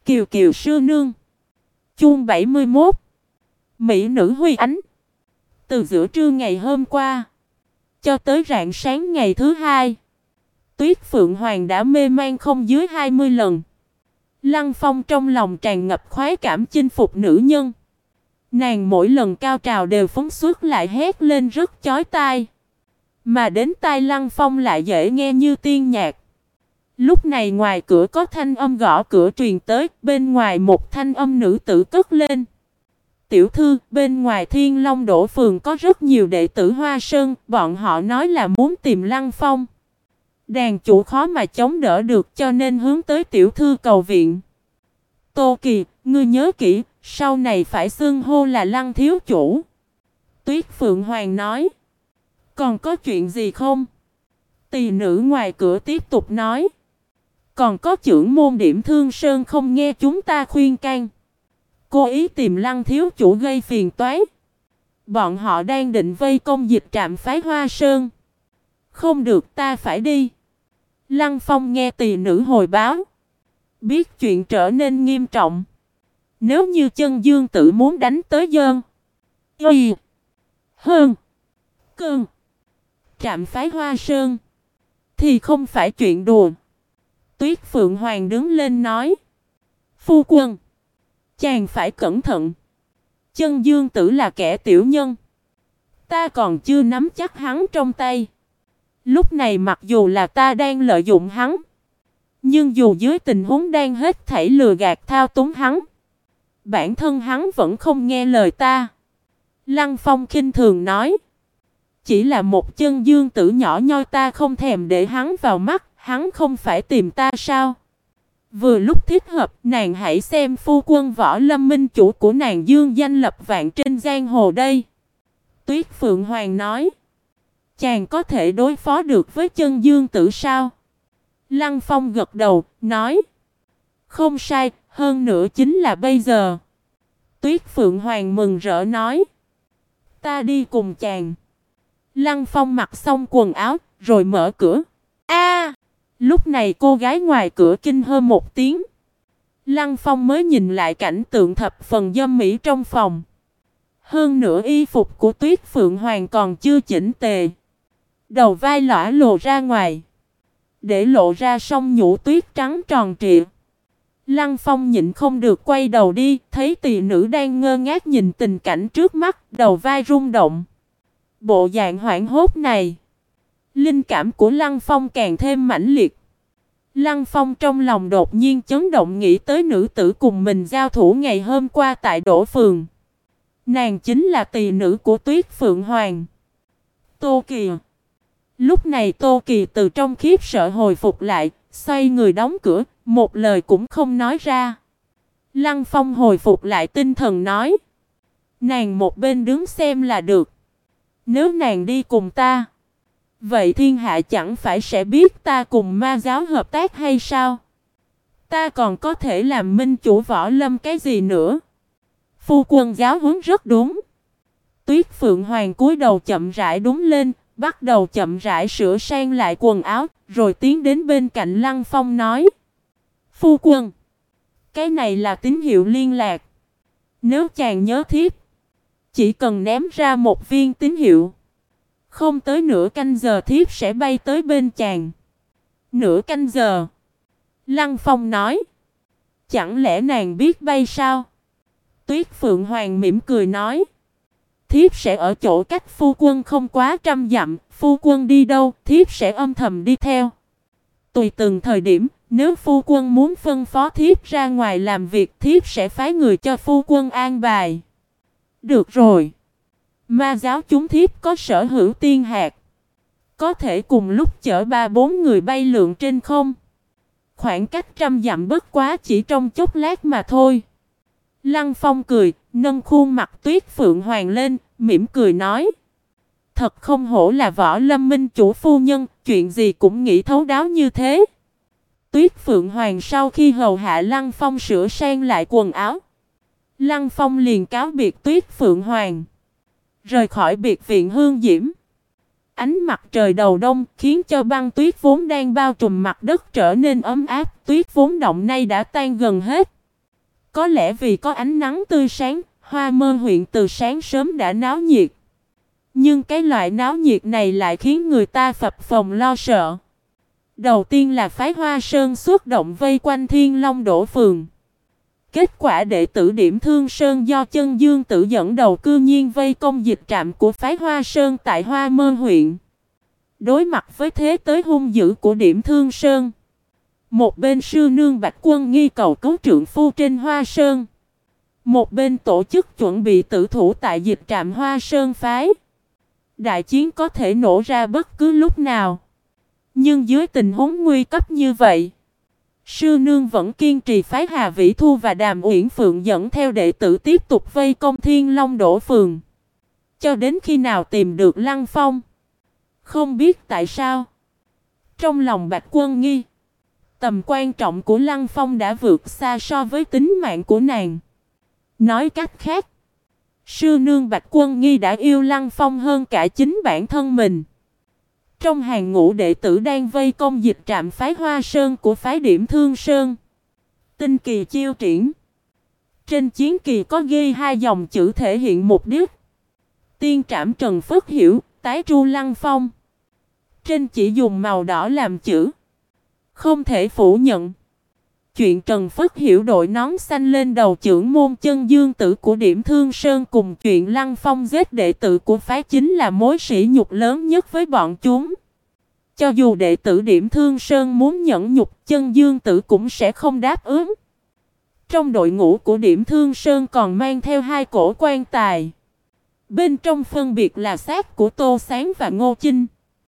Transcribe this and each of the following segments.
Kiều Kiều sư nương. Chương 71. Mỹ nữ huy ánh. Từ giữa trưa ngày hôm qua cho tới rạng sáng ngày thứ hai, Tuyết Phượng Hoàng đã mê man không dưới 20 lần. Lăng Phong trong lòng tràn ngập khoái cảm chinh phục nữ nhân. Nàng mỗi lần cao trào đều phóng xuất lại hét lên rất chói tai, mà đến tai Lăng Phong lại dễ nghe như tiên nhạc. Lúc này ngoài cửa có thanh âm gõ cửa truyền tới, bên ngoài một thanh âm nữ tử cất lên. Tiểu thư, bên ngoài Thiên Long Đỗ phường có rất nhiều đệ tử Hoa Sơn, bọn họ nói là muốn tìm Lăng Phong. Đàn chủ khó mà chống đỡ được cho nên hướng tới tiểu thư cầu viện. Tô Kỳ, ngươi nhớ kỹ, sau này phải xưng hô là Lăng thiếu chủ. Tuyết Phượng Hoàng nói. Còn có chuyện gì không? Tỳ nữ ngoài cửa tiếp tục nói. Còn có chưởng môn Điểm Thương Sơn không nghe chúng ta khuyên can, cố ý tìm Lăng thiếu chủ gây phiền toái. Bọn họ đang định vây công Dịch Trạm phái Hoa Sơn. Không được, ta phải đi. Lăng Phong nghe tỳ nữ hồi báo, biết chuyện trở nên nghiêm trọng. Nếu như Chân Dương Tử muốn đánh tới Dơn, Y, Hơn, Cơn, Trạm phái Hoa Sơn thì không phải chuyện đùa. Tuyết Phượng Hoàng đứng lên nói. Phu quân, chàng phải cẩn thận. Chân Dương Tử là kẻ tiểu nhân, ta còn chưa nắm chắc hắn trong tay. Lúc này mặc dù là ta đang lợi dụng hắn, nhưng dù dưới tình huống đang hết thảy lừa gạt thao túng hắn, bản thân hắn vẫn không nghe lời ta. Lăng Phong khinh thường nói. Chỉ là một Chân Dương Tử nhỏ nhoi ta không thèm để hắn vào mắt, hắn không phải tìm ta sao? Vừa lúc thích hợp, nàng hãy xem phu quân Võ Lâm minh chủ của nàng dương danh lập vạn trên giang hồ đây. Tuyết Phượng Hoàng nói. Chàng có thể đối phó được với Chân Dương Tử sao? Lăng Phong gật đầu, nói. Không sai, hơn nữa chính là bây giờ. Tuyết Phượng Hoàng mừng rỡ nói. Ta đi cùng chàng. Lăng Phong mặc xong quần áo, rồi mở cửa. A! Lúc này cô gái ngoài cửa kinh hô một tiếng. Lăng Phong mới nhìn lại cảnh tượng thập phần dâm mỹ trong phòng. Hơn nữa y phục của Tuyết Phượng Hoàng còn chưa chỉnh tề. Đầu vai lõa lồ ra ngoài, để lộ ra song nhũ tuyết trắng tròn trịa. Lăng Phong nhịn không được quay đầu đi, thấy tỳ nữ đang ngơ ngác nhìn tình cảnh trước mắt, đầu vai rung động. Bộ dạng hoảng hốt này, linh cảm của Lăng Phong càng thêm mãnh liệt. Lăng Phong trong lòng đột nhiên chấn động, nghĩ tới nữ tử cùng mình giao thủ ngày hôm qua tại Đỗ phường. Nàng chính là tỳ nữ của Tuyết Phượng Hoàng, Tô Kỳ. Lúc này Tô Kỳ từ trong khiếp sợ hồi phục lại, xoay người đóng cửa, một lời cũng không nói ra. Lăng Phong hồi phục lại tinh thần nói. Nàng một bên đứng xem là được. Nếu nàng đi cùng ta, vậy thiên hạ chẳng phải sẽ biết ta cùng ma giáo hợp tác hay sao? Ta còn có thể làm minh chủ Võ Lâm cái gì nữa? Phu quân giáo huấn rất đúng. Tuyết Phượng Hoàng cúi đầu chậm rãi đứng lên, bắt đầu chậm rãi sửa sang lại quần áo, rồi tiến đến bên cạnh Lăng Phong nói. Phu quân, cái này là tín hiệu liên lạc. Nếu chàng nhớ thiếp, chỉ cần ném ra một viên tín hiệu, không tới nửa canh giờ thiếp sẽ bay tới bên chàng. Nửa canh giờ? Lăng Phong nói. Chẳng lẽ nàng biết bay sao? Tuyết Phượng Hoàng mỉm cười nói. Thiếp sẽ ở chỗ cách phu quân không quá 100 dặm, phu quân đi đâu, thiếp sẽ âm thầm đi theo. Tùy từng thời điểm, nếu phu quân muốn phân phó thiếp ra ngoài làm việc, thiếp sẽ phái người cho phu quân an bài. Được rồi. Ma giáo chúng thiếp có sở hữu tiên hạt, có thể cùng lúc chở 3-4 người bay lượn trên không. Khoảng cách 100 dặm bất quá chỉ trong chốc lát mà thôi. Lăng Phong cười, nâng khuôn mặt Tuyết Phượng Hoàng lên, mỉm cười nói. Thật không hổ là Võ Lâm minh chủ phu nhân, chuyện gì cũng nghĩ thấu đáo như thế. Tuyết Phượng Hoàng sau khi hầu hạ Lăng Phong sửa sang lại quần áo, Lăng Phong liền cáo biệt Tuyết Phượng Hoàng, rời khỏi biệt viện Hương Diễm. Ánh mặt trời đầu đông khiến cho băng tuyết vốn đang bao trùm mặt đất trở nên ấm áp, tuyết vốn động nay đã tan gần hết. Có lẽ vì có ánh nắng tươi sáng, Hoa Mơ huyện từ sáng sớm đã náo nhiệt. Nhưng cái loại náo nhiệt này lại khiến người ta phập phồng lo sợ. Đầu tiên là phái Hoa Sơn xuất động vây quanh Thiên Long Đỗ Phường. Kết quả đệ tử Điểm Thương Sơn do Chân Dương Tử dẫn đầu cư nhiên vây công dịch trạm của phái Hoa Sơn tại Hoa Mơ huyện. Đối mặt với thế tới hung dữ của Điểm Thương Sơn, một bên sư nương Bạch Quân Nghi cầu cứu trượng phu trên Hoa Sơn, một bên tổ chức chuẩn bị tử thủ tại dịch trạm Hoa Sơn phái. Đại chiến có thể nổ ra bất cứ lúc nào. Nhưng dưới tình huống nguy cấp như vậy, sư nương vẫn kiên trì phái Hà Vĩ Thu và Đàm Uyển Phượng dẫn theo đệ tử tiếp tục vây công Thiên Long Đỗ Phường. Cho đến khi nào tìm được Lăng Phong. Không biết tại sao, trong lòng Bạch Quân Nghi, tầm quan trọng của Lăng Phong đã vượt xa so với tính mạng của nàng. Nói cách khác, sư nương Bạch Quân Nghi đã yêu Lăng Phong hơn cả chính bản thân mình. Trong hàng ngũ đệ tử đang vây công dịch trạm phái Hoa Sơn của phái Điểm Thương Sơn, tinh kỳ chiêu triển. Trên chiến kỳ có ghi hai dòng chữ thể hiện mục đích: tiên trảm Trần Phất Hiểu, tái tru Lăng Phong. Trên chỉ dùng màu đỏ làm chữ. Không thể phủ nhận, chuyện Trần Phất Hiểu đội nón xanh lên đầu trưởng môn Chân Dương Tử của Điểm Thương Sơn cùng chuyện Lăng Phong giết đệ tử của phái chính là mối sỉ nhục lớn nhất với bọn chúng. Cho dù đệ tử Điểm Thương Sơn muốn nhẫn nhục, Chân Dương Tử cũng sẽ không đáp ứng. Trong đội ngũ của Điểm Thương Sơn còn mang theo hai cổ quan tài. Bên trong phân biệt là xác của Tô Sáng và Ngô Chinh.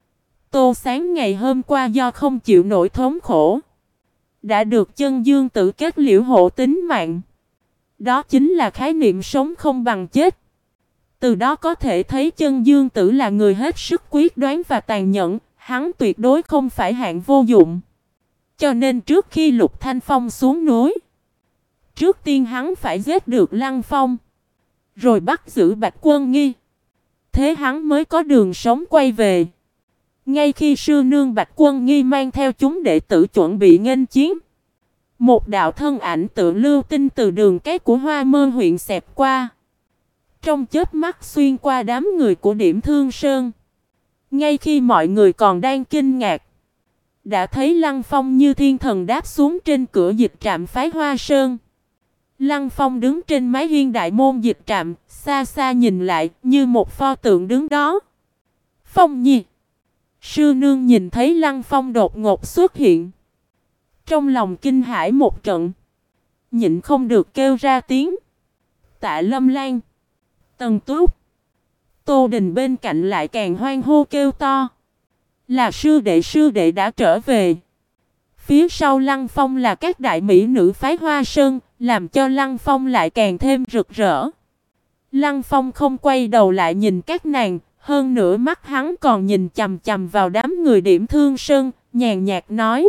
Tô Sáng ngày hôm qua do không chịu nổi thống khổ, đã được Chân Dương Tử kết liễu hộ tính mạng. Đó chính là khái niệm sống không bằng chết. Từ đó có thể thấy Chân Dương Tử là người hết sức quyết đoán và tàn nhẫn. Hắn tuyệt đối không phải hạng vô dụng. Cho nên trước khi Lục Thanh Phong xuống núi, trước tiên hắn phải giết được Lăng Phong, rồi bắt giữ Bạch Quân Nghi. Thế hắn mới có đường sống quay về. Ngay khi sư nương Bạch Quân Nghi mang theo chúng đệ tử chuẩn bị nghênh chiến, một đạo thân ảnh tượng lưu tinh từ đường cái của Hoa Mơ huyện xẹt qua. Trong chớp mắt xuyên qua đám người của Điểm Thương Sơn. Ngay khi mọi người còn đang kinh ngạc, đã thấy Lăng Phong như thiên thần đáp xuống trên cửa dịch trạm phái Hoa Sơn. Lăng Phong đứng trên mái hiên đại môn dịch trạm, xa xa nhìn lại như một pho tượng đứng đó. Phong Nhi, sư nương nhìn thấy Lăng Phong đột ngột xuất hiện, trong lòng kinh hãi một trận, nhịn không được kêu ra tiếng. Tạ Lâm Lan, Tần Túc, Tô Đình bên cạnh lại càng hoan hô kêu to. Là sư đệ đã trở về. Phía sau Lăng Phong là các đại mỹ nữ phái Hoa Sơn, làm cho Lăng Phong lại càng thêm rực rỡ. Lăng Phong không quay đầu lại nhìn các nàng, hơn nữa mắt hắn còn nhìn chằm chằm vào đám người Điểm Thương Sơn, nhàn nhạt nói: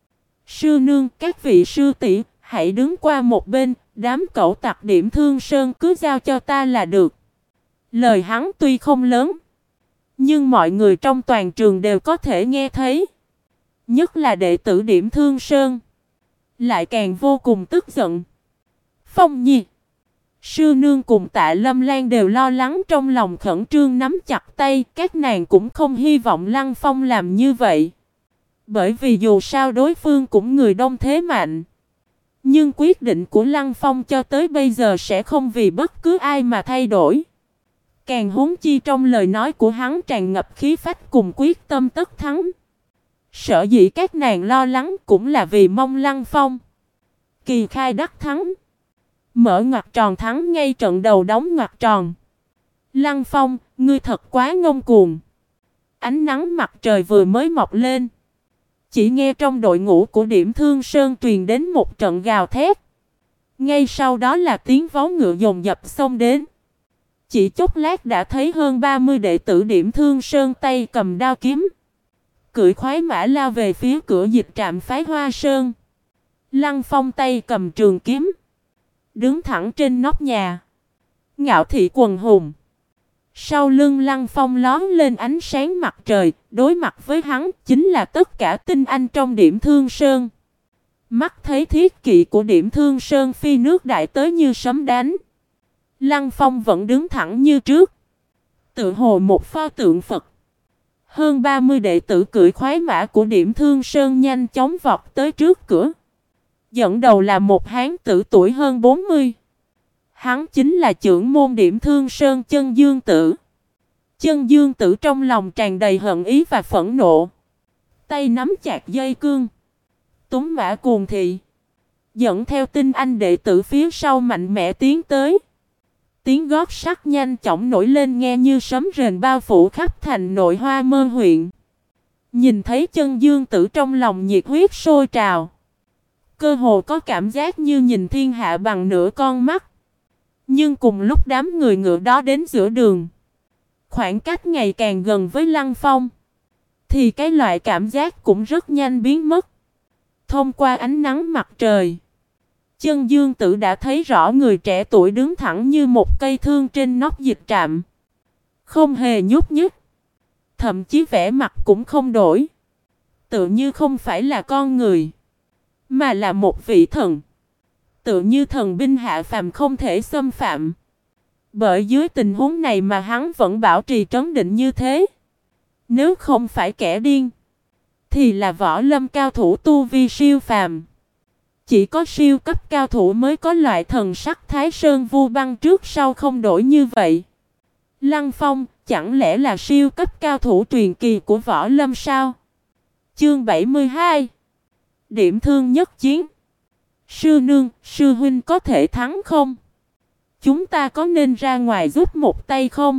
sư nương, các vị sư tỷ, hãy đứng qua một bên, đám cẩu tặc Điểm Thương Sơn cứ giao cho ta là được. Lời hắn tuy không lớn, nhưng mọi người trong toàn trường đều có thể nghe thấy. Nhất là đệ tử Điểm Thương Sơn, lại càng vô cùng tức giận. Phong Nhi, sư nương cùng Tạ Lâm Lan đều lo lắng trong lòng, khẩn trương nắm chặt tay. Các nàng cũng không hy vọng Lăng Phong làm như vậy, bởi vì dù sao đối phương cũng người đông thế mạnh. Nhưng quyết định của Lăng Phong cho tới bây giờ sẽ không vì bất cứ ai mà thay đổi. Càng huống chi trong lời nói của hắn tràn ngập khí phách cùng quyết tâm tất thắng. Sở dĩ các nàng lo lắng cũng là vì mong Lăng Phong kỳ khai đắc thắng, mở ngoặc tròn thắng ngay trận đầu đóng ngoặc tròn. Lăng Phong, ngươi thật quá ngông cuồng. Ánh nắng mặt trời vừa mới mọc lên, chỉ nghe trong đội ngũ của Điểm Thương Sơn truyền đến một trận gào thét. Ngay sau đó là tiếng vó ngựa dồn dập xông đến. Chỉ chốc lát đã thấy hơn 30 đệ tử Điểm Thương Sơn tay cầm đao kiếm, cưỡi khoái mã lao về phía cửa dịch trạm phái Hoa Sơn. Lăng Phong tay cầm trường kiếm, đứng thẳng trên nóc nhà, ngạo thị quần hùng. Sau lưng Lăng Phong lóe lên ánh sáng mặt trời, đối mặt với hắn chính là tất cả tinh anh trong Điểm Thương Sơn. Mắt thấy thiết kỵ của Điểm Thương Sơn phi nước đại tới như sấm đánh. Lăng Phong vẫn đứng thẳng như trước, tự hồ một pho tượng Phật. Hơn 30 đệ tử cưỡi khoái mã của Điểm Thương Sơn nhanh chóng vọt tới trước cửa. Dẫn đầu là một hán tử tuổi hơn 40. Hắn chính là trưởng môn Điểm Thương Sơn Chân Dương Tử. Chân Dương Tử trong lòng tràn đầy hận ý và phẫn nộ. Tay nắm chặt dây cương, túm mã cuồng thị, dẫn theo tinh anh đệ tử phía sau mạnh mẽ tiến tới. Tiếng gót sắt nhanh chóng nổi lên nghe như sấm rền bao phủ khắp thành nội Hoa Mơ huyện. Nhìn thấy Chân Dương Tử trong lòng nhiệt huyết sôi trào. Cơ hồ có cảm giác như nhìn thiên hạ bằng nửa con mắt. Nhưng cùng lúc đám người ngựa đó đến giữa đường, khoảng cách ngày càng gần với Lăng Phong, thì cái loại cảm giác cũng rất nhanh biến mất. Thông qua ánh nắng mặt trời, Chân Dương Tử đã thấy rõ người trẻ tuổi đứng thẳng như một cây thương trên nóc dịch trạm, không hề nhúc nhích, thậm chí vẻ mặt cũng không đổi, tự như không phải là con người, mà là một vị thần, tự như thần binh hạ phàm không thể xâm phạm. Bởi dưới tình huống này mà hắn vẫn bảo trì trấn định như thế. Nếu không phải kẻ điên, thì là võ lâm cao thủ tu vi siêu phàm. Chỉ có siêu cấp cao thủ mới có loại thần sắc Thái Sơn Vu Băng trước sau không đổi như vậy. Lăng Phong, chẳng lẽ là siêu cấp cao thủ truyền kỳ của võ lâm sao? Chương 72. Điểm thương nhất chiến. Sư nương, sư huynh có thể thắng không? Chúng ta có nên ra ngoài giúp một tay không?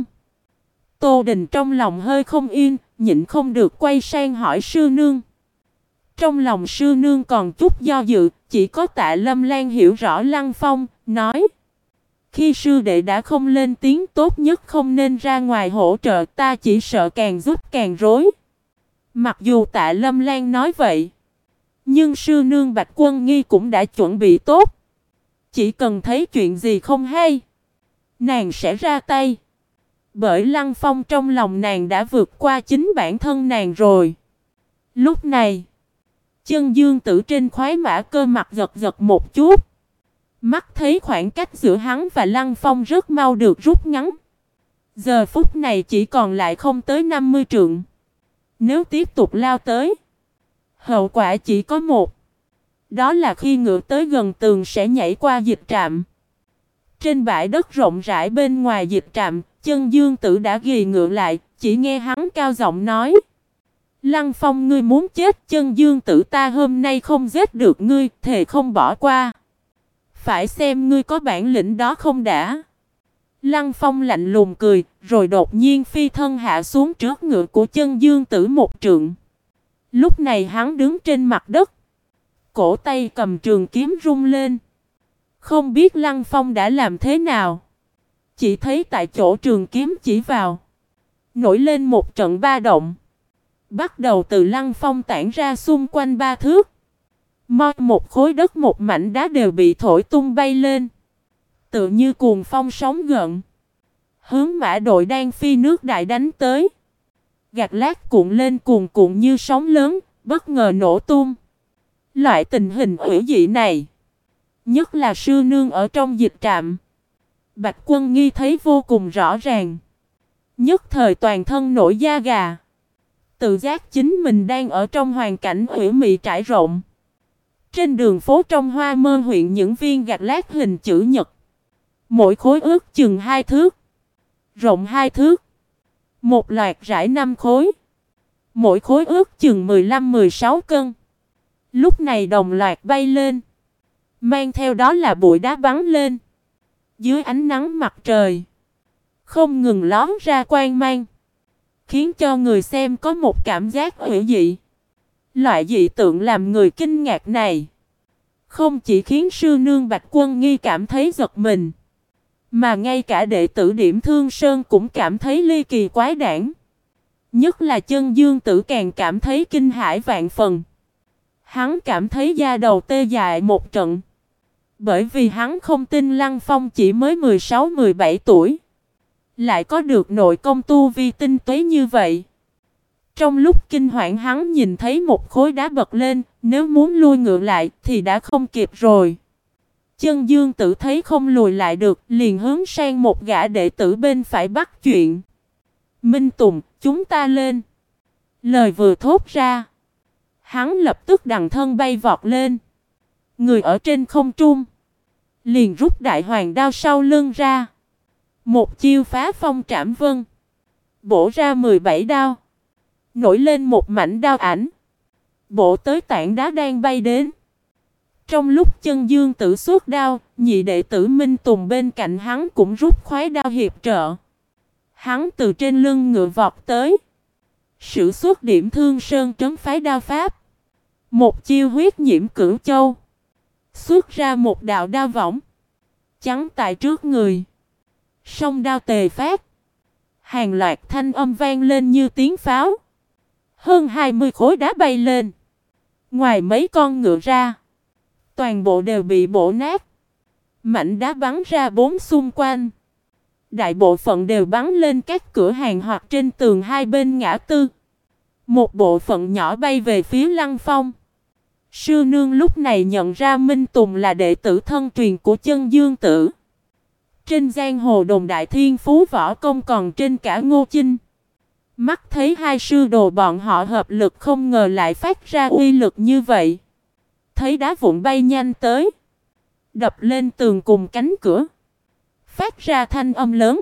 Tô Đình trong lòng hơi không yên, nhịn không được quay sang hỏi sư nương. Trong lòng sư nương còn chút do dự, chỉ có Tạ Lâm Lan hiểu rõ Lăng Phong, nói: khi sư đệ đã không lên tiếng, tốt nhất không nên ra ngoài hỗ trợ, ta chỉ sợ càng giúp càng rối. Mặc dù Tạ Lâm Lan nói vậy, nhưng sư nương Bạch Quân Nghi cũng đã chuẩn bị tốt. Chỉ cần thấy chuyện gì không hay, nàng sẽ ra tay. Bởi Lăng Phong trong lòng nàng đã vượt qua chính bản thân nàng rồi. Lúc này, Chân Dương Tử trên khoái mã cơ mặt giật giật một chút. Mắt thấy khoảng cách giữa hắn và Lăng Phong rất mau được rút ngắn. Giờ phút này chỉ còn lại không tới 50 trượng. Nếu tiếp tục lao tới, hậu quả chỉ có một. Đó là khi ngựa tới gần tường sẽ nhảy qua dịch trạm. Trên bãi đất rộng rãi bên ngoài dịch trạm, Chân Dương Tử đã ghì ngựa lại, chỉ nghe hắn cao giọng nói: Lăng Phong, ngươi muốn chết. Chân Dương Tử, ta hôm nay không giết được ngươi, thề không bỏ qua. Phải xem ngươi có bản lĩnh đó không đã. Lăng Phong lạnh lùng cười, rồi đột nhiên phi thân hạ xuống trước ngựa của Chân Dương Tử một trượng. Lúc này hắn đứng trên mặt đất, cổ tay cầm trường kiếm rung lên. Không biết Lăng Phong đã làm thế nào, chỉ thấy tại chỗ trường kiếm chỉ vào, nổi lên một trận ba động. Bắt đầu từ Lăng Phong tản ra xung quanh 3 thước. Một khối đất một mảnh đá đều bị thổi tung bay lên, tự như cuồng phong sóng gợn, hướng mã đội đang phi nước đại đánh tới. Gạt lát cuộn lên cuồn cuộn như sóng lớn, bất ngờ nổ tung. Loại tình hình ủy dị này, nhất là sư nương ở trong dịch trạm, Bạch Quân Nghi thấy vô cùng rõ ràng. Nhất thời toàn thân nổi da gà, tự giác chính mình đang ở trong hoàn cảnh ủy mị trải rộng. Trên đường phố trong Hoa Mơ huyện, những viên gạch lát hình chữ nhật, mỗi khối ước chừng 2 thước, rộng 2 thước, một loạt rải 5 khối, mỗi khối ước chừng 15-16 cân. Lúc này đồng loạt bay lên, mang theo đó là bụi đá bắn lên. Dưới ánh nắng mặt trời, không ngừng lóm ra quang mang, khiến cho người xem có một cảm giác hủy dị. Loại dị tượng làm người kinh ngạc này, không chỉ khiến sư nương Bạch Quân Nghi cảm thấy giật mình, mà ngay cả đệ tử Điểm Thương Sơn cũng cảm thấy ly kỳ quái đản. Nhất là Chân Dương Tử càng cảm thấy kinh hãi vạn phần. Hắn cảm thấy da đầu tê dại một trận. Bởi vì hắn không tin Lăng Phong chỉ mới 16-17 tuổi, lại có được nội công tu vi tinh tuế như vậy. Trong lúc kinh hoảng hắn nhìn thấy một khối đá bật lên, nếu muốn lui ngược lại thì đã không kịp rồi. Chân Dương Tử thấy không lùi lại được, liền hướng sang một gã đệ tử bên phải bắt chuyện. Minh Tùng, chúng ta lên. Lời vừa thốt ra, hắn lập tức đằng thân bay vọt lên. Người ở trên không trung, liền rút đại hoàng đao sau lưng ra. Một chiêu phá phong trảm vân, bổ ra 17 đao. Nổi lên một mảnh đao ảnh, bổ tới tảng đá đang bay đến. Trong lúc Chân Dương Tử xuất đao, nhị đệ tử Minh Tùng bên cạnh hắn cũng rút khoái đao hiệp trợ. Hắn từ trên lưng ngựa vọt tới, sử xuất điểm Thương Sơn trấn phái đao pháp. Một chiêu huyết nhiễm cửu châu, xuất ra một đạo đao võng, chắn tại trước người. Song đao tề phát, hàng loạt thanh âm vang lên như tiếng pháo. Hơn 20 khối đá bay lên. Ngoài mấy con ngựa ra, toàn bộ đều bị bổ nát. Mảnh đá bắn ra bốn xung quanh. Đại bộ phận đều bắn lên các cửa hàng hoặc trên tường hai bên ngã tư. Một bộ phận nhỏ bay về phía Lăng Phong. Sư nương lúc này nhận ra Minh Tùng là đệ tử thân truyền của Chân Dương Tử. Trên giang hồ đồn đại thiên phú võ công còn trên cả Ngô Chinh. Mắt thấy hai sư đồ bọn họ hợp lực không ngờ lại phát ra uy lực như vậy. Thấy đá vụn bay nhanh tới, đập lên tường cùng cánh cửa, phát ra thanh âm lớn.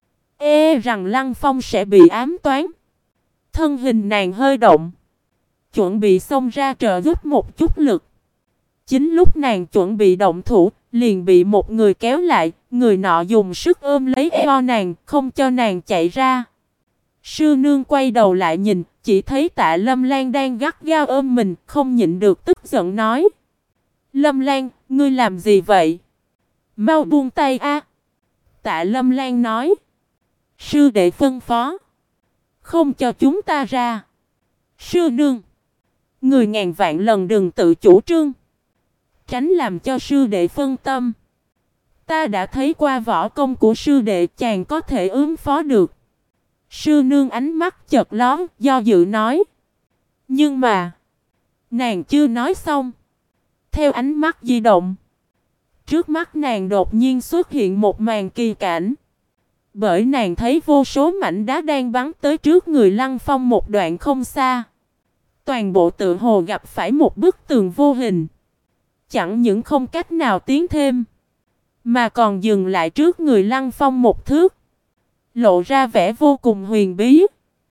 Rằng Lăng Phong sẽ bị ám toán. Thân hình nàng hơi động, chuẩn bị xông ra trợ giúp một chút lực. Chính lúc nàng chuẩn bị động thủ, liền bị một người kéo lại. Người nọ dùng sức ôm lấy eo nàng, không cho nàng chạy ra. Sư nương quay đầu lại nhìn, chỉ thấy Tạ Lâm Lan đang gắt gao ôm mình, không nhịn được tức giận nói. Lâm Lan, ngươi làm gì vậy? Mau buông tay a! Tạ Lâm Lan nói. Sư đệ phân phó, không cho chúng ta ra. Sư nương, người ngàn vạn lần đừng tự chủ trương, tránh làm cho sư đệ phân tâm. Ta đã thấy qua võ công của sư đệ, chàng có thể ứng phó được. Sư nương ánh mắt chợt lóe, do dự nói. Nhưng mà, nàng chưa nói xong. Theo ánh mắt di động, trước mắt nàng đột nhiên xuất hiện một màn kỳ cảnh. Bởi nàng thấy vô số mảnh đá đang bắn tới trước người Lăng Phong một đoạn không xa. Toàn bộ tự hồ gặp phải một bức tường vô hình. Chẳng những không cách nào tiến thêm, mà còn dừng lại trước người Lăng Phong một thước, lộ ra vẻ vô cùng huyền bí.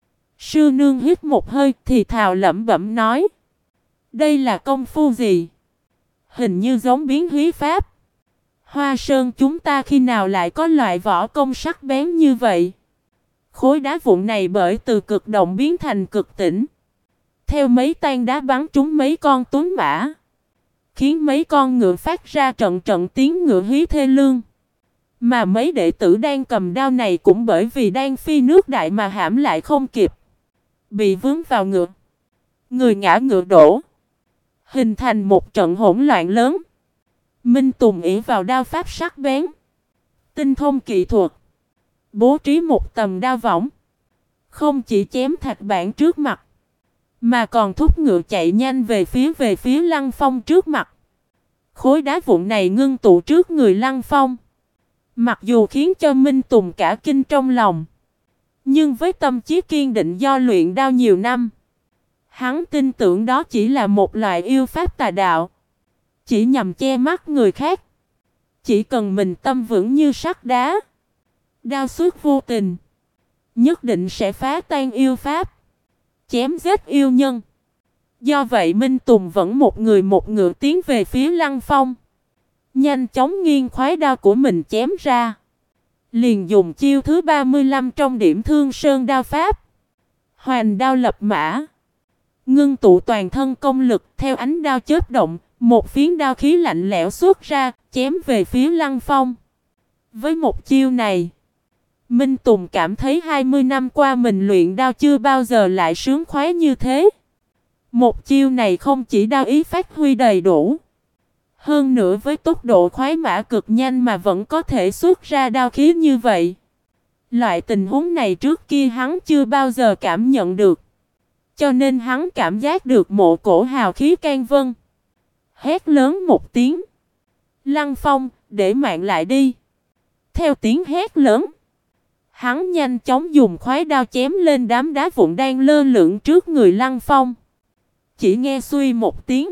Sư nương hít một hơi thì thào lẩm bẩm nói. Đây là công phu gì? Hình như giống biến húy pháp. Hoa Sơn chúng ta khi nào lại có loại võ công sắc bén như vậy? Khối đá vụn này bởi từ cực động biến thành cực tĩnh. Theo mấy tang đá bắn trúng mấy con tuấn mã, khiến mấy con ngựa phát ra trận trận tiếng ngựa hí thê lương. Mà mấy đệ tử đang cầm đao này cũng bởi vì đang phi nước đại mà hãm lại không kịp, bị vướng vào ngựa. Người ngã ngựa đổ, hình thành một trận hỗn loạn lớn. Minh Tùng ỷ vào đao pháp sắc bén, tinh thông kỹ thuật, bố trí một tầm đao võng, không chỉ chém thạch bản trước mặt, mà còn thúc ngựa chạy nhanh về phía Lăng Phong trước mặt. Khối đá vụn này ngưng tụ trước người Lăng Phong, mặc dù khiến cho Minh Tùng cả kinh trong lòng, nhưng với tâm trí kiên định do luyện đao nhiều năm, hắn tin tưởng đó chỉ là một loại yêu pháp tà đạo, chỉ nhằm che mắt người khác. Chỉ cần mình tâm vững như sắt đá, đao xuất vô tình, nhất định sẽ phá tan yêu pháp, chém giết yêu nhân. Do vậy Minh Tùng vẫn một người một ngựa tiến về phía Lăng Phong, nhanh chóng nghiêng khoái đao của mình chém ra. Liền dùng chiêu thứ 35 trong điểm Thương Sơn đao pháp, Hoành đao lập mã, ngưng tụ toàn thân công lực. Theo ánh đao chớp động, một phiến đao khí lạnh lẽo xuất ra, chém về phía Lăng Phong. Với một chiêu này, Minh Tùng cảm thấy 20 năm qua mình luyện đao chưa bao giờ lại sướng khoái như thế. Một chiêu này không chỉ đao ý phát huy đầy đủ, hơn nữa với tốc độ khoái mã cực nhanh mà vẫn có thể xuất ra đao khí như vậy. Loại tình huống này trước kia hắn chưa bao giờ cảm nhận được. cho nên hắn cảm giác được một cổ hào khí can vân. Hét lớn một tiếng. Lăng Phong, để mạng lại đi. Theo tiếng hét lớn, hắn nhanh chóng dùng khoái đao chém lên đám đá vụn đang lơ lửng trước người Lăng Phong. Chỉ nghe suy một tiếng,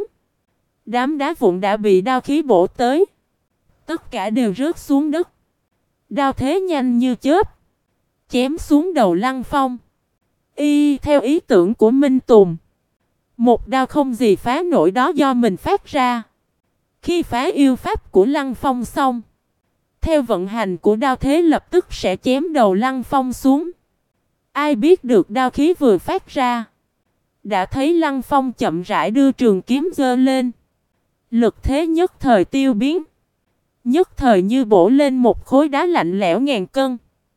đám đá vụn đã bị đao khí bổ tới. Tất cả đều rớt xuống đất. Đao thế nhanh như chớp, chém xuống đầu Lăng Phong. Theo ý tưởng của Minh Tùng, một đao không gì phá nổi đó do mình phát ra. Khi phá yêu pháp của Lăng Phong xong, theo vận hành của đao thế lập tức sẽ chém đầu Lăng Phong xuống. Ai biết được đao khí vừa phát ra, đã thấy Lăng Phong chậm rãi đưa trường kiếm giơ lên. Lực thế nhất thời tiêu biến, nhất thời như bổ lên một khối đá lạnh lẽo ngàn cân.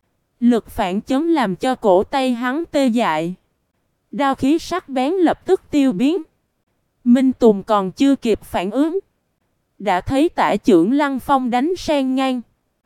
Lực phản chấn làm cho cổ tay hắn tê dại. Đao khí sắc bén lập tức tiêu biến. Minh Tùng còn chưa kịp phản ứng, đã thấy tả chưởng Lăng Phong đánh sang ngang,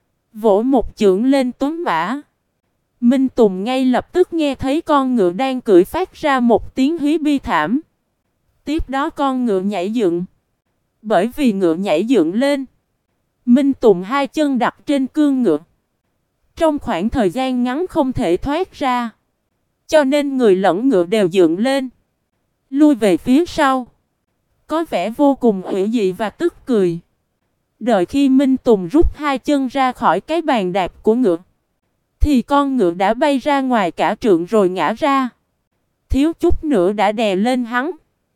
vỗ một chưởng lên tuấn mã. Minh Tùng ngay lập tức nghe thấy con ngựa đang cưỡi phát ra một tiếng hí bi thảm. Tiếp đó con ngựa nhảy dựng. Bởi vì ngựa nhảy dựng lên, Minh Tùng hai chân đặt trên cương ngựa. Trong khoảng thời gian ngắn không thể thoát ra, cho nên người lẫn ngựa đều dựng lên, lui về phía sau. Có vẻ vô cùng hủy dị và tức cười. Đợi khi Minh Tùng rút hai chân ra khỏi cái bàn đạp của ngựa, thì con ngựa đã bay ra ngoài cả trượng rồi ngã ra. Thiếu chút nữa đã đè lên hắn.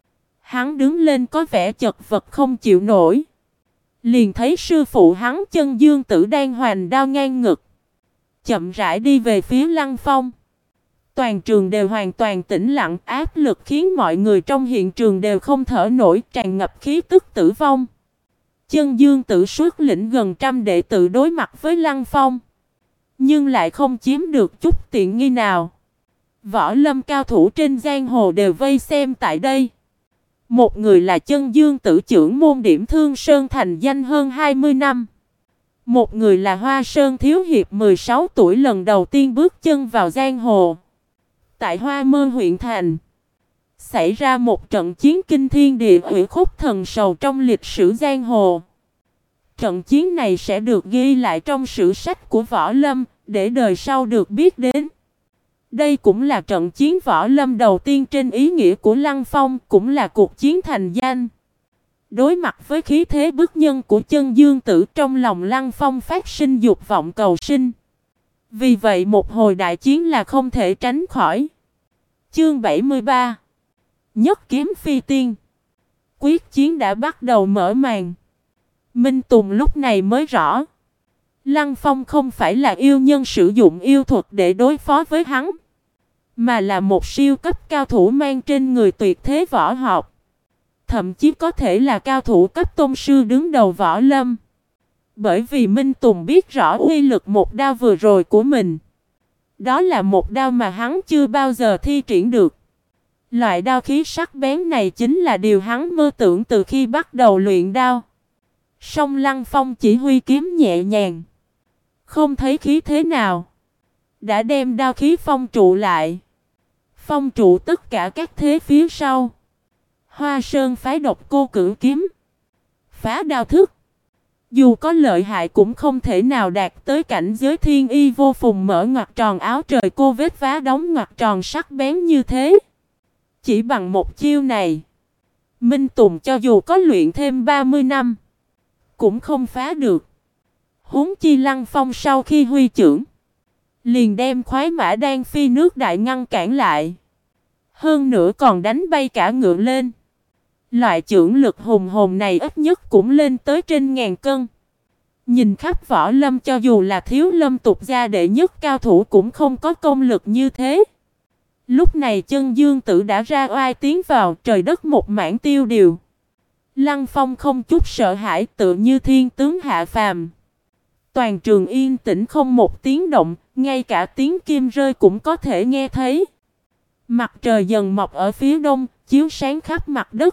Hắn đứng lên có vẻ chật vật không chịu nổi. Liền thấy sư phụ hắn Chân Dương Tử đang hoành đao ngang ngực, chậm rãi đi về phía Lăng Phong. Toàn trường đều hoàn toàn tĩnh lặng, áp lực khiến mọi người trong hiện trường đều không thở nổi, tràn ngập khí tức tử vong. Chân Dương Tử xuất lĩnh gần trăm đệ tử đối mặt với Lăng Phong, nhưng lại không chiếm được chút tiện nghi nào. Võ lâm cao thủ trên giang hồ đều vây xem tại đây. Một người là Chân Dương Tử trưởng môn Điểm Thương Sơn thành danh hơn 20 năm. Một người là Hoa Sơn Thiếu Hiệp 16 tuổi lần đầu tiên bước chân vào giang hồ. Tại Hoa Mơ huyện thành, xảy ra một trận chiến kinh thiên địa hủy khúc thần sầu trong lịch sử giang hồ. Trận chiến này sẽ được ghi lại trong sử sách của võ lâm, để đời sau được biết đến. Đây cũng là trận chiến võ lâm đầu tiên trên ý nghĩa của Lăng Phong, cũng là cuộc chiến thành danh. Đối mặt với khí thế bức nhân của Chân Dương Tử, trong lòng Lăng Phong phát sinh dục vọng cầu sinh. Vì vậy một hồi đại chiến là không thể tránh khỏi. Chương 73. Nhất kiếm phi tiên. Quyết chiến đã bắt đầu mở màn. Minh Tùng lúc này mới rõ, Lăng Phong không phải là yêu nhân sử dụng yêu thuật để đối phó với hắn, mà là một siêu cấp cao thủ mang trên người tuyệt thế võ học. Thậm chí có thể là cao thủ cấp tôn sư đứng đầu võ lâm. Bởi vì Minh Tùng biết rõ uy lực một đao vừa rồi của mình. Đó là một đao mà hắn chưa bao giờ thi triển được. Loại đao khí sắc bén này chính là điều hắn mơ tưởng từ khi bắt đầu luyện đao. Song Lăng Phong chỉ huy kiếm nhẹ nhàng, không thấy khí thế nào, đã đem đao khí phong trụ lại. Phong trụ tất cả các thế phía sau. Hoa Sơn phái Độc Cô Cửu kiếm, phá đao thức. Dù có lợi hại cũng không thể nào đạt tới cảnh giới thiên y vô phùng mở ngoặc tròn áo trời cô vết vá đóng ngoặc tròn sắc bén như thế. Chỉ bằng một chiêu này, Minh Tùng cho dù có luyện thêm 30 năm, cũng không phá được. Huống chi Lăng Phong sau khi huy chưởng, liền đem khoái mã đang phi nước đại ngăn cản lại. Hơn nữa còn đánh bay cả ngựa lên. Loại chưởng lực hùng hồn này ít nhất cũng lên tới trên 1000 cân. Nhìn khắp võ lâm cho dù là Thiếu Lâm tục gia đệ nhất cao thủ cũng không có công lực như thế. Lúc này Chân Dương Tử đã ra oai tiến vào, trời đất một mảng tiêu điều. Lăng Phong không chút sợ hãi, tựa như thiên tướng hạ phàm. Toàn trường yên tĩnh không một tiếng động, ngay cả tiếng kim rơi cũng có thể nghe thấy. Mặt trời dần mọc ở phía đông, chiếu sáng khắp mặt đất.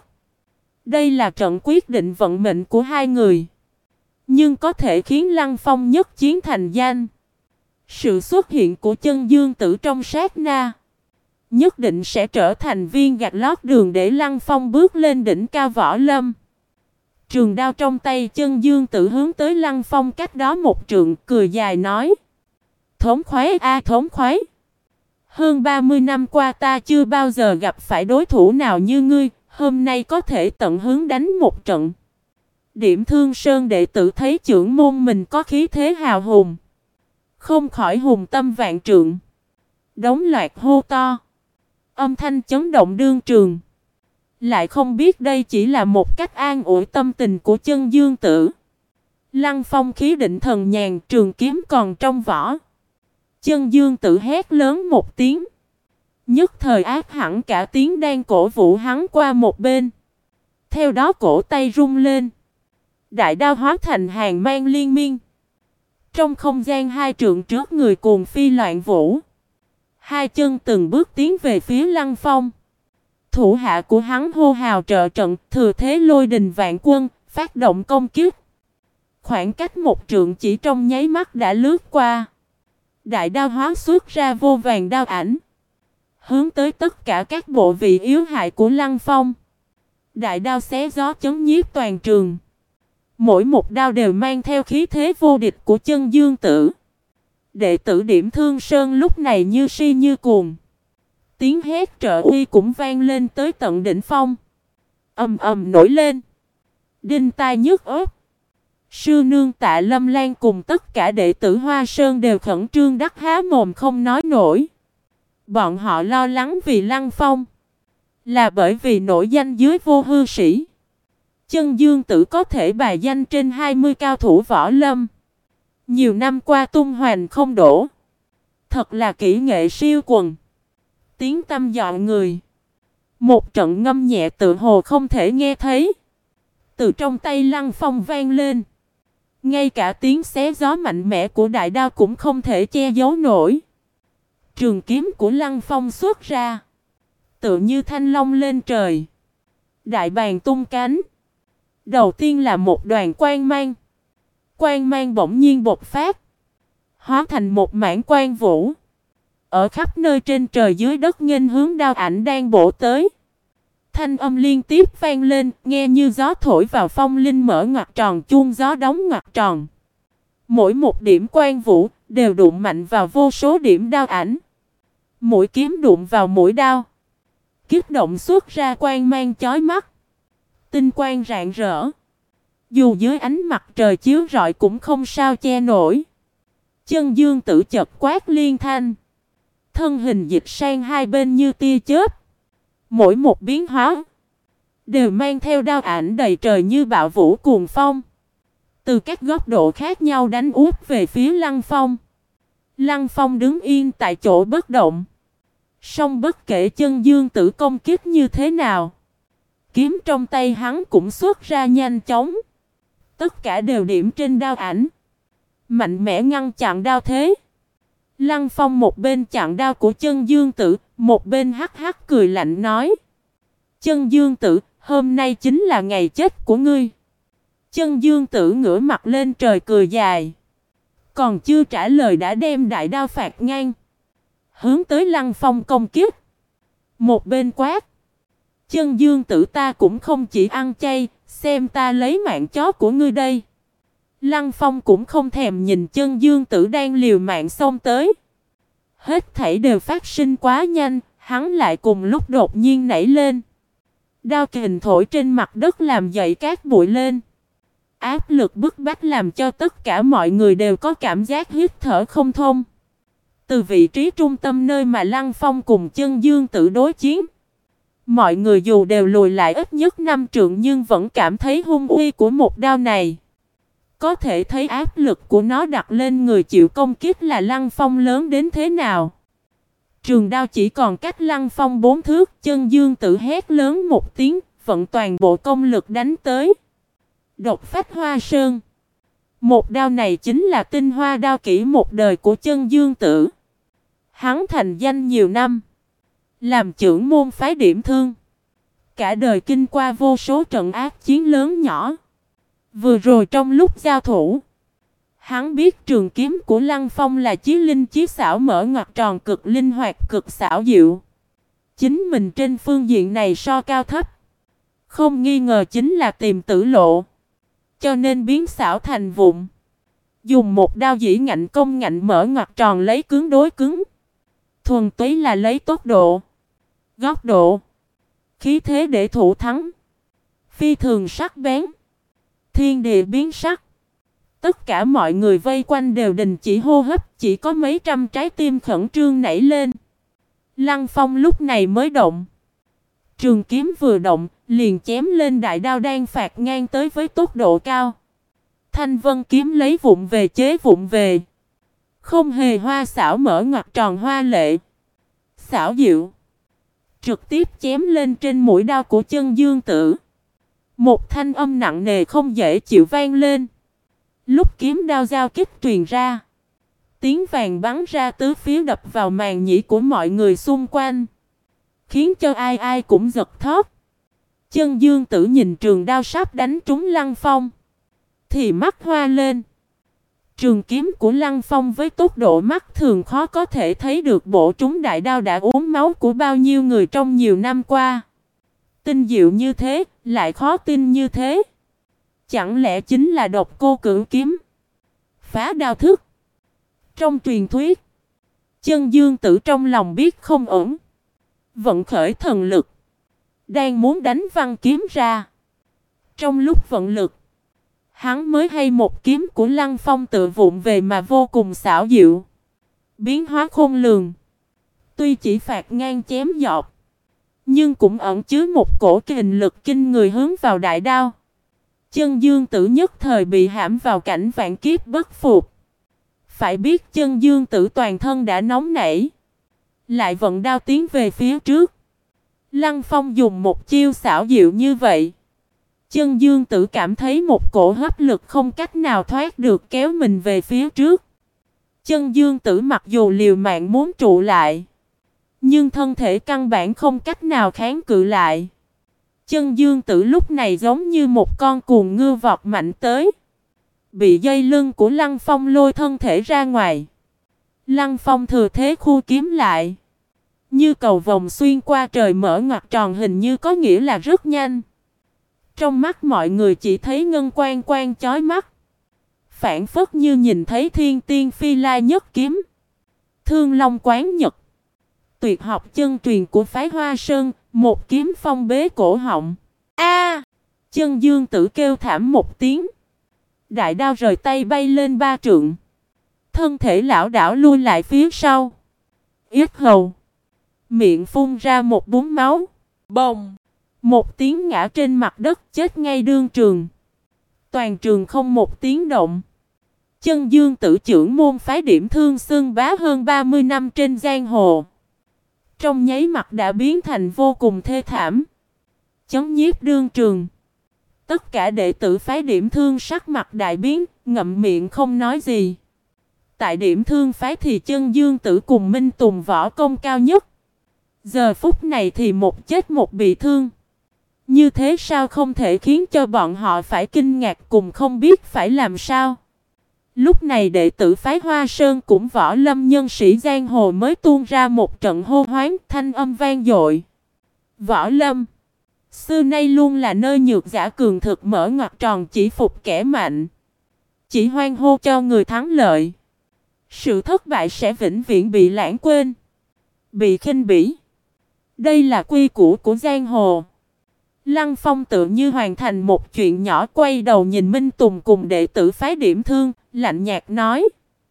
Đây là trận quyết định vận mệnh của hai người, nhưng có thể khiến Lăng Phong nhất chiến thành danh. Sự xuất hiện của Chân Dương Tử trong sát na, nhất định sẽ trở thành viên gạch lót đường để Lăng Phong bước lên đỉnh cao võ lâm. Trường đao trong tay Chân Dương Tử hướng tới Lăng Phong cách đó một trượng, cười dài nói: thống khoái a thống khoái. Hơn 30 năm qua ta chưa bao giờ gặp phải đối thủ nào như ngươi, hôm nay có thể tận hướng đánh một trận. Điểm Thương Sơn đệ tử thấy trưởng môn mình có khí thế hào hùng, không khỏi hùng tâm vạn trượng, đống loạt hô to, âm thanh chấn động đương trường. Lại không biết đây chỉ là một cách an ủi tâm tình của Chân Dương Tử. Lăng Phong khí định thần nhàn, trường kiếm còn trong vỏ. Chân Dương Tử hét lớn một tiếng, nhất thời ác hẳn cả tiếng đang cổ vũ hắn qua một bên. Theo đó cổ tay rung lên, đại đao hóa thành hàng mang liên miên. Trong không gian hai trượng trước người cuồng phi loạn vũ. Hai chân từng bước tiến về phía Lăng Phong. Thủ hạ của hắn hô hào trợ trận, thừa thế lôi đình vạn quân, phát động công kích. Khoảng cách một trượng chỉ trong nháy mắt đã lướt qua. Đại đao hóa xuất ra vô vàn đao ảnh, hướng tới tất cả các bộ vị yếu hại của Lăng Phong. Đại đao xé gió chấn nhiếp toàn trường. Mỗi một đao đều mang theo khí thế vô địch của Chân Dương Tử. Đệ tử Điểm Thương Sơn lúc này như si như cuồng. Tiếng hét trợ uy cũng vang lên tới tận đỉnh phong. Ầm ầm nổi lên, đinh tai nhức óc. Sư nương Tạ Lâm Lan cùng tất cả đệ tử Hoa Sơn đều khẩn trương đắc há mồm không nói nổi. Bọn họ lo lắng vì Lăng Phong, là bởi vì nổi danh dưới vô hư sĩ. Chân Dương Tử có thể bài danh trên 20 cao thủ võ lâm. Nhiều năm qua tung hoành không đổ. Thật là kỹ nghệ siêu quần. Tiếng tâm dọn người. Một trận ngâm nhẹ tự hồ không thể nghe thấy, từ trong tay Lăng Phong vang lên. Ngay cả tiếng xé gió mạnh mẽ của đại đao cũng không thể che giấu nổi. Trường kiếm của Lăng Phong xuất ra, tựa như thanh long lên trời. Đại bàng tung cánh. Đầu tiên là một đoàn quang mang. Quang mang bỗng nhiên bộc phát, hóa thành một mảng quang vũ. Ở khắp nơi trên trời dưới đất nghênh hướng đao ảnh đang bổ tới. Thanh âm liên tiếp vang lên, nghe như gió thổi vào phong linh mở ngoặc tròn, chuông gió đóng ngoặc tròn. Mỗi một điểm quang vũ đều đụng mạnh vào vô số điểm đao ảnh. Mũi kiếm đụng vào mũi đao, kích động xuất ra quang mang chói mắt, tinh quang rạng rỡ. Dù dưới ánh mặt trời chiếu rọi cũng không sao che nổi. Chân Dương Tử chợt quát liên thanh, thân hình dịch sang hai bên như tia chớp. Mỗi một biến hóa đều mang theo đao ảnh đầy trời như bạo vũ cuồng phong, từ các góc độ khác nhau đánh úp về phía Lăng Phong. Lăng Phong đứng yên tại chỗ bất động. Song bất kể Chân Dương Tử công kích như thế nào, kiếm trong tay hắn cũng xuất ra nhanh chóng. Tất cả đều điểm trên đao ảnh, mạnh mẽ ngăn chặn đao thế. Lăng Phong một bên chặn đao của Chân Dương Tử, một bên hắc hắc cười lạnh nói: Chân Dương Tử, hôm nay chính là ngày chết của ngươi. Chân Dương Tử ngửa mặt lên trời cười dài, còn chưa trả lời đã đem đại đao phạt ngang, hướng tới Lăng Phong công kích. Một bên quát: Chân Dương Tử, ta cũng không chỉ ăn chay, xem ta lấy mạng chó của ngươi đây. Lăng Phong cũng không thèm nhìn Chân Dương Tử đang liều mạng xông tới. Hết thảy đều phát sinh quá nhanh, hắn lại cùng lúc đột nhiên nảy lên. Đao kình thổi trên mặt đất làm dậy cát bụi lên. Áp lực bức bách làm cho tất cả mọi người đều có cảm giác hít thở không thông. Từ vị trí trung tâm nơi mà Lăng Phong cùng Chân Dương Tử đối chiến, mọi người dù đều lùi lại ít nhất 5 trượng nhưng vẫn cảm thấy hung uy của một đao này. Có thể thấy áp lực của nó đặt lên người chịu công kích là Lăng Phong lớn đến thế nào. Trường đao chỉ còn cách Lăng Phong 4 thước, Chân Dương Tử hét lớn một tiếng, vận toàn bộ công lực đánh tới. Độc phách Hoa Sơn. Một đao này chính là tinh hoa đao kỹ một đời của Chân Dương Tử. Hắn thành danh nhiều năm, làm trưởng môn phái Điểm Thương, cả đời kinh qua vô số trận ác chiến lớn nhỏ. Vừa rồi trong lúc giao thủ, hắn biết trường kiếm của Lăng Phong là chí linh chí xảo mở ngoặc tròn, cực linh hoạt cực xảo diệu. Chính mình trên phương diện này so cao thấp, không nghi ngờ chính là tìm tử lộ, cho nên biến xảo thành vụn. Dùng một đao dĩ ngạnh công ngạnh mở ngoặt tròn lấy cứng đối cứng. Thuần túy là lấy tốc độ, góc độ, khí thế để thủ thắng. Phi thường sắc bén, thiên địa biến sắc. Tất cả mọi người vây quanh đều đình chỉ hô hấp, chỉ có mấy trăm trái tim khẩn trương nảy lên. Lăng Phong lúc này mới động. Trường kiếm vừa động, liền chém lên đại đao đang phạt ngang tới với tốc độ cao. Thanh vân kiếm lấy vụn về chế vụn về. Không hề hoa xảo mở ngoặt tròn hoa lệ. Xảo diệu. Trực tiếp chém lên trên mũi đao của Chân Dương Tử. Một thanh âm nặng nề không dễ chịu vang lên. Lúc kiếm đao giao kích truyền ra, tiếng vàng bắn ra tứ phía đập vào màng nhĩ của mọi người xung quanh, khiến cho ai ai cũng giật thót. Chân Dương Tử nhìn trường đao sắp đánh trúng Lăng Phong thì mắt hoa lên. Trường kiếm của Lăng Phong với tốc độ mắt thường khó có thể thấy được bổ trúng đại đao đã uống máu của bao nhiêu người trong nhiều năm qua. Tinh diệu như thế, lại khó tin như thế. Chẳng lẽ chính là độc cô cửu kiếm, phá đao thức? Trong truyền thuyết, Chân Dương Tử trong lòng biết không ổn, vận khởi thần lực, đang muốn đánh văn kiếm ra. Trong lúc vận lực, hắn mới hay một kiếm của Lăng Phong tự vụng về mà vô cùng xảo diệu, biến hóa khôn lường. Tuy chỉ phạt ngang chém dọc, nhưng cũng ẩn chứa một cổ kình lực kinh người hướng vào đại đao. Chân Dương Tử nhất thời bị hãm vào cảnh vạn kiếp bất phục. Phải biết Chân Dương Tử toàn thân đã nóng nảy, lại vận đao tiến về phía trước. Lăng Phong dùng một chiêu xảo diệu như vậy, Chân Dương Tử cảm thấy một cổ hấp lực không cách nào thoát được kéo mình về phía trước. Chân Dương Tử mặc dù liều mạng muốn trụ lại, nhưng thân thể căn bản không cách nào kháng cự lại. Chân Dương Tử lúc này giống như một con cuồng ngư vọt mạnh tới, bị dây lưng của Lăng Phong lôi thân thể ra ngoài. Lăng Phong thừa thế khu kiếm lại, như cầu vồng xuyên qua trời mở ngoặt tròn, hình như có nghĩa là rất nhanh. Trong mắt mọi người chỉ thấy ngân quang quang chói mắt, phảng phất như nhìn thấy thiên tiên phi lai nhất kiếm, Thương Long Quán Nhật, tuyệt học chân truyền của phái Hoa Sơn, một kiếm phong bế cổ họng. A! Chân Dương Tử kêu thảm một tiếng, đại đao rời tay bay lên 3 trượng, thân thể lảo đảo lui lại phía sau, yết hầu, miệng phun ra một búng máu. Bồng! Một tiếng ngã trên mặt đất, chết ngay đương trường. Toàn trường không một tiếng động. Chân Dương Tử trưởng môn phái Điểm Thương xưng bá hơn 30 năm trên giang hồ, trong nháy mặt đã biến thành vô cùng thê thảm, chấn nhiếp đương trường. Tất cả đệ tử phái Điểm Thương sắc mặt đại biến, ngậm miệng không nói gì. Tại Điểm Thương phái thì Chân Dương Tử cùng Minh Tùng võ công cao nhất. Giờ phút này thì một chết một bị thương. Như thế sao không thể khiến cho bọn họ phải kinh ngạc cùng không biết phải làm sao. Lúc này đệ tử phái Hoa Sơn cũng võ lâm nhân sĩ giang hồ mới tuôn ra một trận hô hoán, thanh âm vang dội. Võ lâm xưa nay luôn là nơi nhược giả cường thực mở ngoặt tròn, chỉ phục kẻ mạnh, chỉ hoan hô cho người thắng lợi. Sự thất bại sẽ vĩnh viễn bị lãng quên, bị khinh bỉ. Đây là quy củ của giang hồ. Lăng Phong tự như hoàn thành một chuyện nhỏ, quay đầu nhìn Minh Tùng cùng đệ tử phái Điểm Thương, lạnh nhạt nói: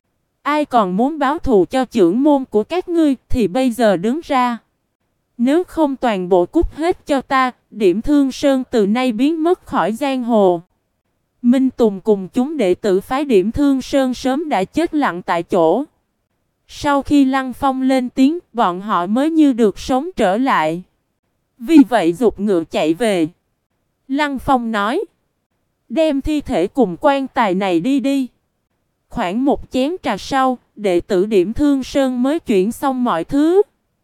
ai còn muốn báo thù cho trưởng môn của các ngươi thì bây giờ đứng ra. Nếu không toàn bộ cút hết cho ta, Điểm Thương Sơn từ nay biến mất khỏi giang hồ. Minh Tùng cùng chúng đệ tử phái Điểm Thương Sơn sớm đã chết lặng tại chỗ. Sau khi Lăng Phong lên tiếng, bọn họ mới như được sống trở lại. Vì vậy giục ngựa chạy về. Lăng Phong nói: đem thi thể cùng quan tài này đi đi. Khoảng một chén trà sau, đệ tử Điểm Thương Sơn mới chuyển xong mọi thứ.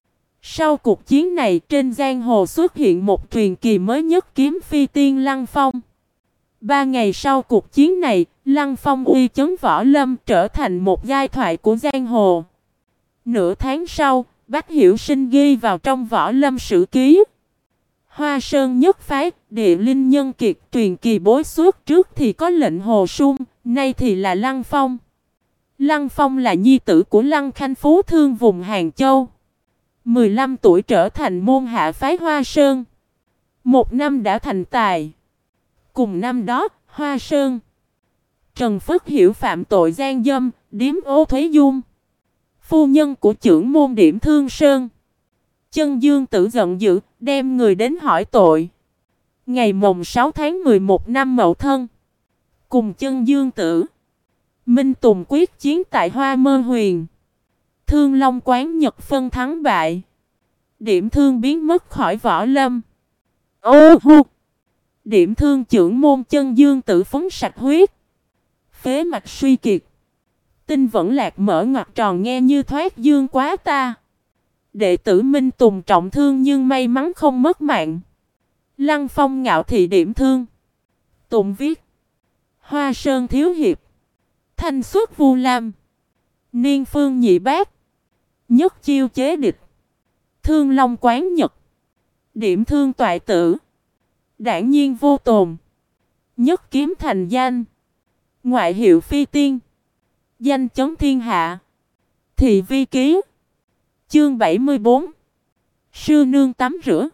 Sau cuộc chiến này, trên giang hồ xuất hiện một truyền kỳ mới nhất, kiếm phi tiên Lăng Phong. 3 ngày sau cuộc chiến này, Lăng Phong uy chấn võ lâm, trở thành một giai thoại của giang hồ. Nửa tháng sau, Bách Hiểu Sinh ghi vào trong Võ Lâm Sử Ký. Hoa Sơn nhất phái, địa linh nhân kiệt truyền kỳ bối suốt, trước thì có lệnh Hồ Sung, nay thì là Lăng Phong. Lăng Phong là nhi tử của Lăng Khanh Phú Thương vùng Hàng Châu. 15 tuổi trở thành môn hạ phái Hoa Sơn. Một năm đã thành tài. Cùng năm đó, Hoa Sơn, Trần Phất Hiểu phạm tội gian dâm, điếm ô Thúy Dung, phu nhân của trưởng môn Điểm Thương Sơn. Chân Dương Tử giận dữ, đem người đến hỏi tội. Ngày mồng 6 tháng 11 năm Mậu Thân, cùng Chân Dương Tử, Minh Tùng quyết chiến tại Hoa Mơ Huyền. Thương Long Quán Nhật phân thắng bại. Điểm Thương biến mất khỏi võ lâm. Ô hu! Điểm Thương trưởng môn Chân Dương Tử phấn sạch huyết, phế mạch suy kiệt, tinh vẫn lạc mở ngoặt tròn nghe như thoát dương quá ta. Đệ tử Minh Tùng trọng thương nhưng may mắn không mất mạng. Lăng Phong ngạo thị Điểm Thương. Tùng viết: Hoa Sơn thiếu hiệp, thanh xuất Vu Lam, niên phương nhị bát, nhất chiêu chế địch, Thương Long Quán Nhật, Điểm Thương toại tử, đảng nhiên vô tồn, nhất kiếm thành danh, ngoại hiệu phi tiên, danh chấn thiên hạ. Thị vi ký. Chương 74. Sư nương tắm rửa.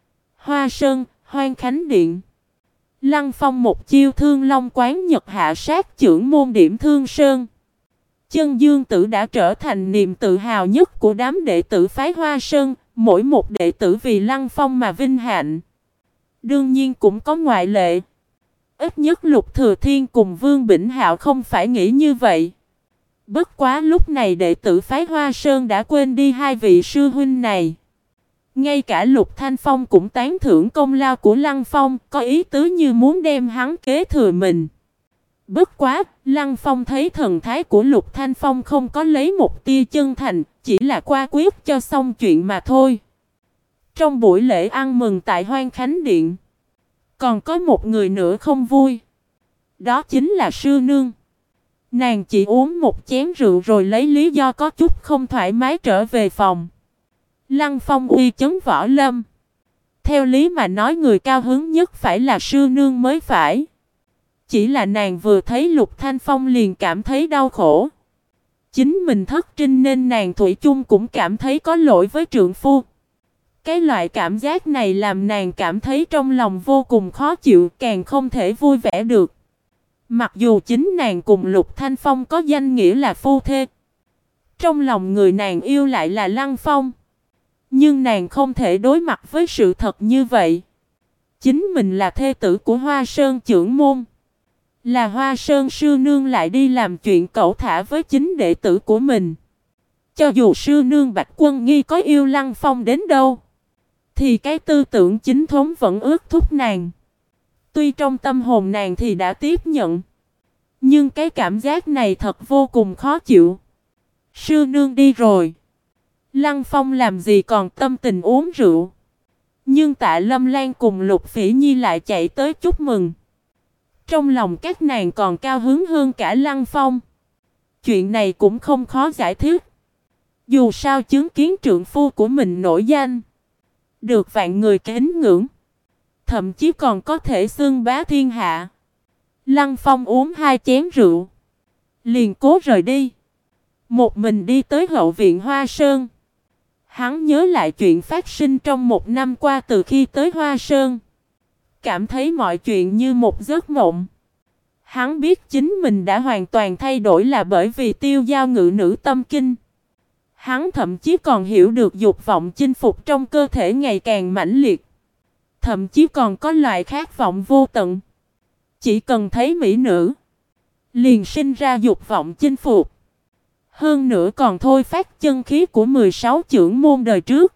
Hoa Sơn, Hoan Khánh Điện. Lăng Phong một chiêu Thương Long Quán Nhật hạ sát trưởng môn Điểm Thương Sơn. Chân Dương Tử đã trở thành niềm tự hào nhất của đám đệ tử phái Hoa Sơn, mỗi một đệ tử vì Lăng Phong mà vinh hạnh. Đương nhiên cũng có ngoại lệ. Ít nhất Lục Thừa Thiên cùng Vương Bỉnh Hạo không phải nghĩ như vậy. Bất quá lúc này đệ tử phái Hoa Sơn đã quên đi hai vị sư huynh này. Ngay cả Lục Thanh Phong cũng tán thưởng công lao của Lăng Phong, có ý tứ như muốn đem hắn kế thừa mình. Bất quá, Lăng Phong thấy thần thái của Lục Thanh Phong không có lấy một tia chân thành, chỉ là qua quyết cho xong chuyện mà thôi. Trong buổi lễ ăn mừng tại Hoan Khánh Điện, còn có một người nữa không vui. Đó chính là sư nương. Nàng chỉ uống một chén rượu rồi lấy lý do có chút không thoải mái trở về phòng. Lăng Phong uy chấn võ lâm. Theo lý mà nói người cao hứng nhất phải là sư nương mới phải. Chỉ là nàng vừa thấy Lục Thanh Phong liền cảm thấy đau khổ. Chính mình thất trinh nên nàng thủy chung cũng cảm thấy có lỗi với trượng phu. Cái loại cảm giác này làm nàng cảm thấy trong lòng vô cùng khó chịu, càng không thể vui vẻ được. Mặc dù chính nàng cùng Lục Thanh Phong có danh nghĩa là phu thê, trong lòng người nàng yêu lại là Lăng Phong. Nhưng nàng không thể đối mặt với sự thật như vậy. Chính mình là thê tử của Hoa Sơn trưởng môn, là Hoa Sơn sư nương lại đi làm chuyện cẩu thả với chính đệ tử của mình. Cho dù sư nương Bạch Quân Nghi có yêu Lăng Phong đến đâu, thì cái tư tưởng chính thống vẫn ước thúc nàng. Tuy trong tâm hồn nàng thì đã tiếp nhận, nhưng cái cảm giác này thật vô cùng khó chịu. Sư nương đi rồi, Lăng Phong làm gì còn tâm tình uống rượu. Nhưng Tạ Lâm Lan cùng Lục Phỉ Nhi lại chạy tới chúc mừng. Trong lòng các nàng còn cao hứng hơn cả Lăng Phong. Chuyện này cũng không khó giải thích. Dù sao chứng kiến trượng phu của mình nổi danh, được vạn người kính ngưỡng, thậm chí còn có thể xưng bá thiên hạ. Lăng Phong uống 2 chén rượu, liền cố rời đi. Một mình đi tới hậu viện Hoa Sơn. Hắn nhớ lại chuyện phát sinh trong một năm qua từ khi tới Hoa Sơn. Cảm thấy mọi chuyện như một giấc mộng. Hắn biết chính mình đã hoàn toàn thay đổi là bởi vì tiêu giao ngự nữ tâm kinh. Hắn thậm chí còn hiểu được dục vọng chinh phục trong cơ thể ngày càng mãnh liệt. Thậm chí còn có loại khát vọng vô tận. Chỉ cần thấy mỹ nữ, liền sinh ra dục vọng chinh phục. Hơn nữa còn thôi phát chân khí của 16 chưởng môn đời trước.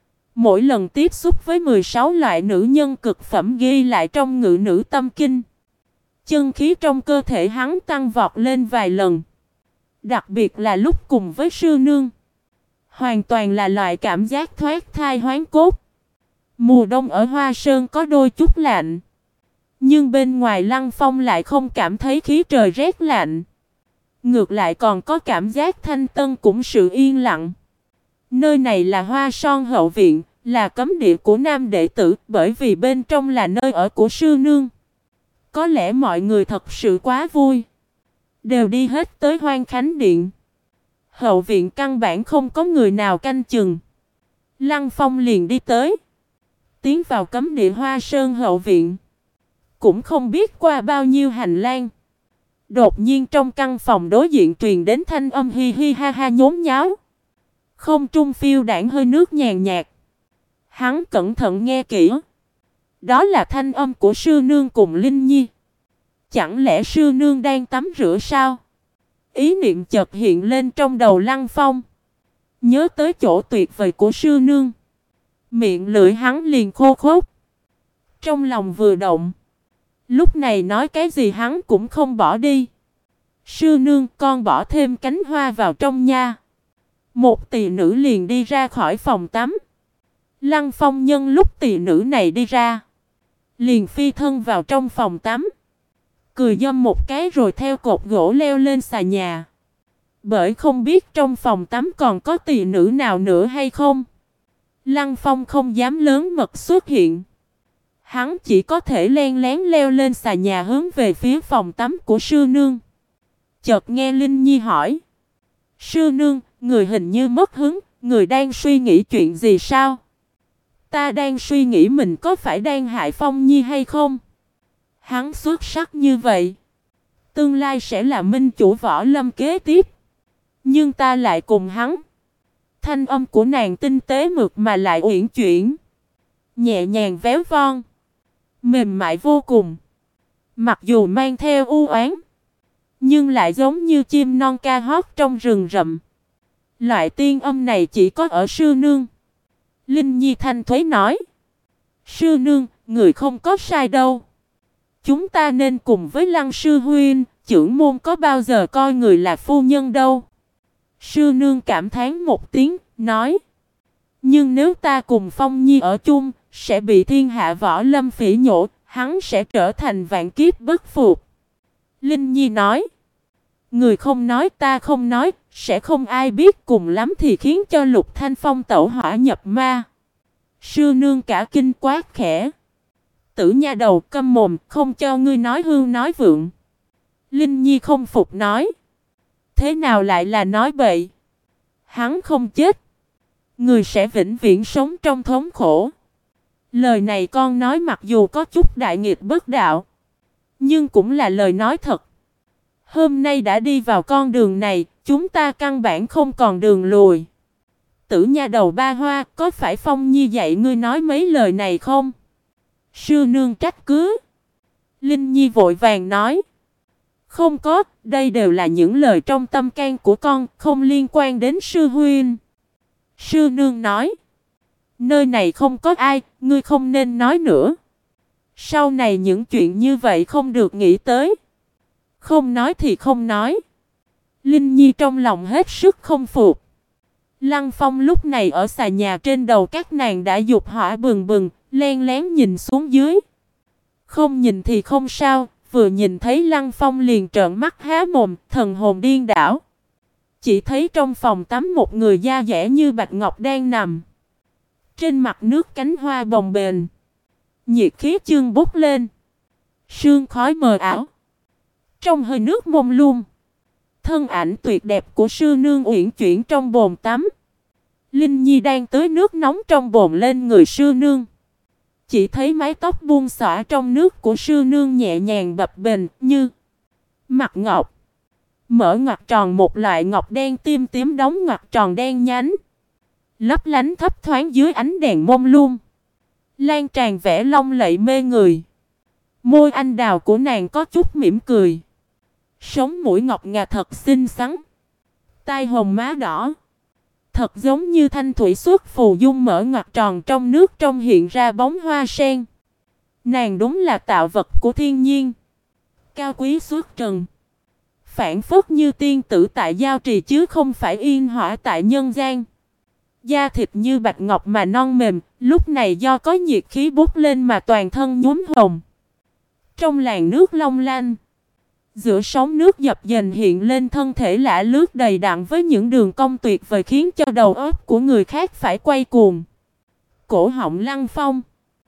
Mỗi lần tiếp xúc với 16 loại nữ nhân cực phẩm ghi lại trong ngự nữ tâm kinh, chân khí trong cơ thể hắn tăng vọt lên vài lần. Đặc biệt là lúc cùng với sư nương, hoàn toàn là loại cảm giác thoát thai hoán cốt. Mùa đông ở Hoa Sơn có đôi chút lạnh, nhưng bên ngoài Lăng Phong lại không cảm thấy khí trời rét lạnh. Ngược lại còn có cảm giác thanh tân cũng sự yên lặng. Nơi này là Hoa Son hậu viện, là cấm địa của nam đệ tử, bởi vì bên trong là nơi ở của sư nương. Có lẽ mọi người thật sự quá vui, đều đi hết tới Hoang Khánh Điện. Hậu viện căn bản không có người nào canh chừng. Lăng Phong liền đi tới, tiến vào cấm địa Hoa Sơn hậu viện. Cũng không biết qua bao nhiêu hành lang, đột nhiên trong căn phòng đối diện truyền đến thanh âm hi hi ha ha nhốn nháo. Không trung phiêu đãng hơi nước nhàn nhạt. Hắn cẩn thận nghe kỹ. Đó là thanh âm của sư nương cùng Linh Nhi. Chẳng lẽ sư nương đang tắm rửa sao? Ý niệm chợt hiện lên trong đầu Lăng Phong. Nhớ tới chỗ tuyệt vời của sư nương, miệng lưỡi hắn liền khô khốc. Trong lòng vừa động, lúc này nói cái gì hắn cũng không bỏ đi. Sư nương, con bỏ thêm cánh hoa vào trong nha. Một tỳ nữ liền đi ra khỏi phòng tắm. Lăng Phong nhân lúc tỳ nữ này đi ra, liền phi thân vào trong phòng tắm, cười dâm một cái rồi theo cột gỗ leo lên xà nhà. Bởi không biết trong phòng tắm còn có tỳ nữ nào nữa hay không, Lăng Phong không dám lớn mật xuất hiện. Hắn chỉ có thể len lén leo lên xà nhà hướng về phía phòng tắm của sư nương. Chợt nghe Linh Nhi hỏi: sư nương, người hình như mất hứng, người đang suy nghĩ chuyện gì sao? Ta đang suy nghĩ mình có phải đang hại Phong Nhi hay không? Hắn xuất sắc như vậy, tương lai sẽ là minh chủ võ lâm kế tiếp. Nhưng ta lại cùng hắn. Thanh âm của nàng tinh tế mượt mà lại uyển chuyển, nhẹ nhàng véo von, mềm mại vô cùng. Mặc dù mang theo u oán, nhưng lại giống như chim non ca hót trong rừng rậm. Loại tiên âm này chỉ có ở sư nương. Linh Nhi thanh thuế nói: sư nương, người không có sai đâu. Chúng ta nên cùng với Lăng sư huynh, trưởng môn có bao giờ coi người là phu nhân đâu. Sư nương cảm thán một tiếng, nói: nhưng nếu ta cùng Phong Nhi ở chung, sẽ bị thiên hạ võ lâm phỉ nhổ, hắn sẽ trở thành vạn kiếp bất phục. Linh Nhi nói: người không nói ta không nói, sẽ không ai biết, cùng lắm thì khiến cho Lục Thanh Phong tẩu hỏa nhập ma. Sư nương cả kinh quát khẽ: tử nha đầu, câm mồm, không cho ngươi nói hương nói vượng. Linh Nhi không phục nói: thế nào lại là nói bậy? Hắn không chết, người sẽ vĩnh viễn sống trong thống khổ. Lời này con nói mặc dù có chút đại nghịch bất đạo, nhưng cũng là lời nói thật. Hôm nay đã đi vào con đường này, chúng ta căn bản không còn đường lùi. Tử nha đầu ba hoa, có phải Phong Nhi dạy ngươi nói mấy lời này không? Sư nương trách cứ. Linh Nhi vội vàng nói: không có, đây đều là những lời trong tâm can của con, không liên quan đến sư huynh. Sư nương nói: nơi này không có ai, ngươi không nên nói nữa. Sau này những chuyện như vậy không được nghĩ tới. Không nói thì không nói. Linh Nhi trong lòng hết sức không phục. Lăng Phong lúc này ở xà nhà trên đầu các nàng đã dục hỏa bừng bừng, len lén nhìn xuống dưới. Không nhìn thì không sao, vừa nhìn thấy Lăng Phong liền trợn mắt há mồm, thần hồn điên đảo. Chỉ thấy trong phòng tắm một người da dẻ như bạch ngọc đang nằm. Trên mặt nước cánh hoa bồng bềnh, nhiệt khí chương bốc lên, sương khói mờ ảo. Trong hơi nước mông lung, thân ảnh tuyệt đẹp của sư nương uyển chuyển trong bồn tắm. Linh Nhi đang tưới nước nóng trong bồn lên người sư nương. Chỉ thấy mái tóc buông xõa trong nước của sư nương nhẹ nhàng bập bềnh như mặt ngọc. Mở ngoặc tròn, một loại ngọc đen tim tím đóng ngoặc tròn đen nhánh, lấp lánh thấp thoáng dưới ánh đèn mông lung, lan tràn vẻ long lẫy mê người. Môi anh đào của nàng có chút mỉm cười, sống mũi ngọc ngà thật xinh xắn, tai hồng má đỏ, thật giống như thanh thủy xuất phù dung. Mở ngoặc tròn trong nước trong hiện ra bóng hoa sen. Nàng đúng là tạo vật của thiên nhiên, cao quý xuất trần, phảng phất như tiên tử tại giao trì chứ không phải yên hỏa tại nhân gian. Da thịt như bạch ngọc mà non mềm, lúc này do có nhiệt khí bốc lên mà toàn thân nhuốm hồng. Trong làn nước long lanh, Giữa sóng nước dập dềnh hiện lên thân thể lả lướt đầy đặn với những đường cong tuyệt vời khiến cho đầu óc của người khác phải quay cuồng. Cổ họng Lăng Phong.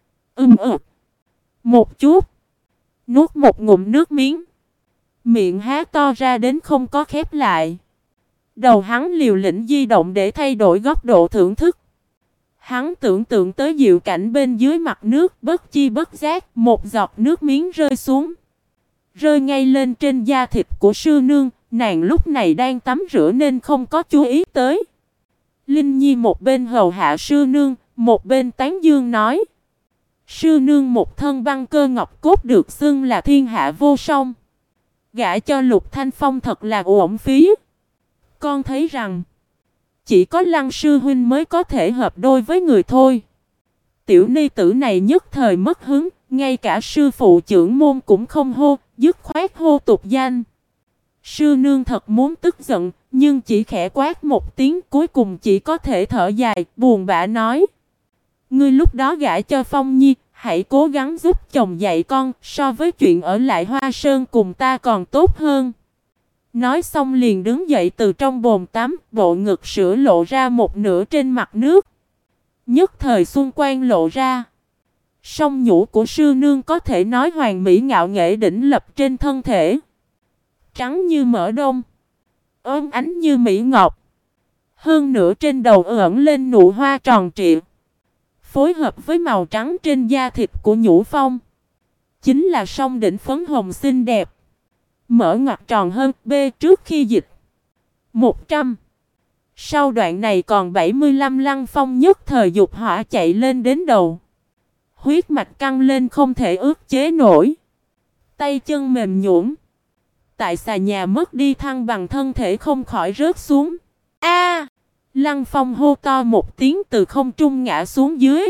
Một chút. Nuốt một ngụm nước miếng. Miệng há to ra đến không có khép lại. Đầu hắn liều lĩnh di động để thay đổi góc độ thưởng thức. Hắn tưởng tượng tới diệu cảnh bên dưới mặt nước, bất chi bất giác, một giọt nước miếng rơi xuống. Rơi ngay lên trên da thịt của sư nương, nàng lúc này đang tắm rửa nên không có chú ý tới. Linh Nhi một bên hầu hạ sư nương, một bên tán dương nói. Sư nương một thân băng cơ ngọc cốt được xưng là thiên hạ vô song. Gả cho Lục Thanh Phong thật là uổng phí. Con thấy rằng chỉ có Lăng sư huynh mới có thể hợp đôi với người thôi. Tiểu ni tử này nhất thời mất hứng, ngay cả sư phụ trưởng môn cũng không hô, dứt khoát hô tục danh. Sư nương thật muốn tức giận, nhưng chỉ khẽ quát một tiếng, cuối cùng chỉ có thể thở dài, buồn bã nói. Ngươi lúc đó gả cho Phong Nhi, hãy cố gắng giúp chồng dạy con, so với chuyện ở lại Hoa Sơn cùng ta còn tốt hơn. Nói xong liền đứng dậy từ trong bồn tắm, bộ ngực sữa lộ ra một nửa trên mặt nước. Nhất thời xung quanh lộ ra. Song nhũ của sư nương có thể nói hoàn mỹ ngạo nghễ đỉnh lập trên thân thể. Trắng như mỡ đông, ốm ánh như mỹ ngọc. Hơn nữa trên đầu ẩn lên nụ hoa tròn trịa. Phối hợp với màu trắng trên da thịt của nhũ phong. Chính là song đỉnh phấn hồng xinh đẹp. Mở ngoặt tròn hơn B trước khi dịch. 100. Sau đoạn này còn 75 Lăng Phong nhất thời dục hỏa chạy lên đến đầu. Huyết mạch căng lên không thể ức chế nổi. Tay chân mềm nhũn. Tại xà nhà mất đi thăng bằng thân thể không khỏi rớt xuống. A! Lăng Phong hô to một tiếng từ không trung ngã xuống dưới.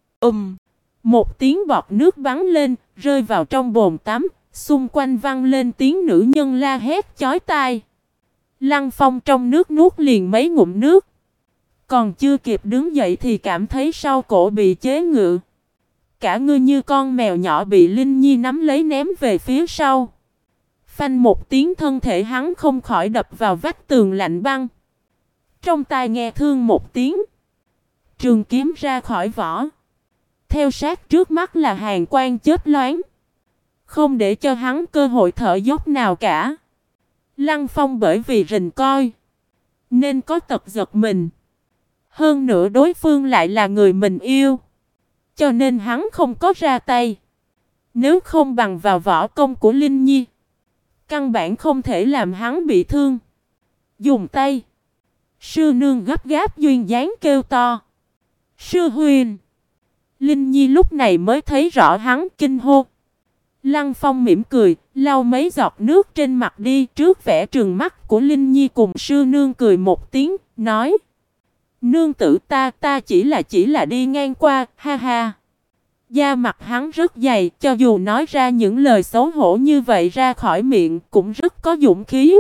Một tiếng bọt nước bắn lên, rơi vào trong bồn tắm. Xung quanh vang lên tiếng nữ nhân la hét chói tai. Lăng Phong trong nước nuốt liền mấy ngụm nước. Còn chưa kịp đứng dậy thì cảm thấy sau cổ bị chế ngự. Cả người như con mèo nhỏ bị Linh Nhi nắm lấy ném về phía sau. Phanh một tiếng thân thể hắn không khỏi đập vào vách tường lạnh băng. Trong tai nghe thương một tiếng. Trường kiếm ra khỏi vỏ. Theo sát trước mắt là hàn quang chớp loáng. Không để cho hắn cơ hội thở dốc nào cả. Lăng Phong bởi vì rình coi nên có tật giật mình. Hơn nữa đối phương lại là người mình yêu. Cho nên hắn không có ra tay. Nếu không bằng vào võ công của Linh Nhi, căn bản không thể làm hắn bị thương. Dùng tay. Sư nương gấp gáp duyên dáng kêu to. Sư huynh. Linh Nhi lúc này mới thấy rõ hắn kinh hô. Lăng Phong mỉm cười, lau mấy giọt nước trên mặt đi, trước vẻ trừng mắt của Linh Nhi cùng sư nương cười một tiếng, nói. Nương tử ta chỉ là đi ngang qua, ha ha. Da mặt hắn rất dày, cho dù nói ra những lời xấu hổ như vậy ra khỏi miệng, cũng rất có dũng khí.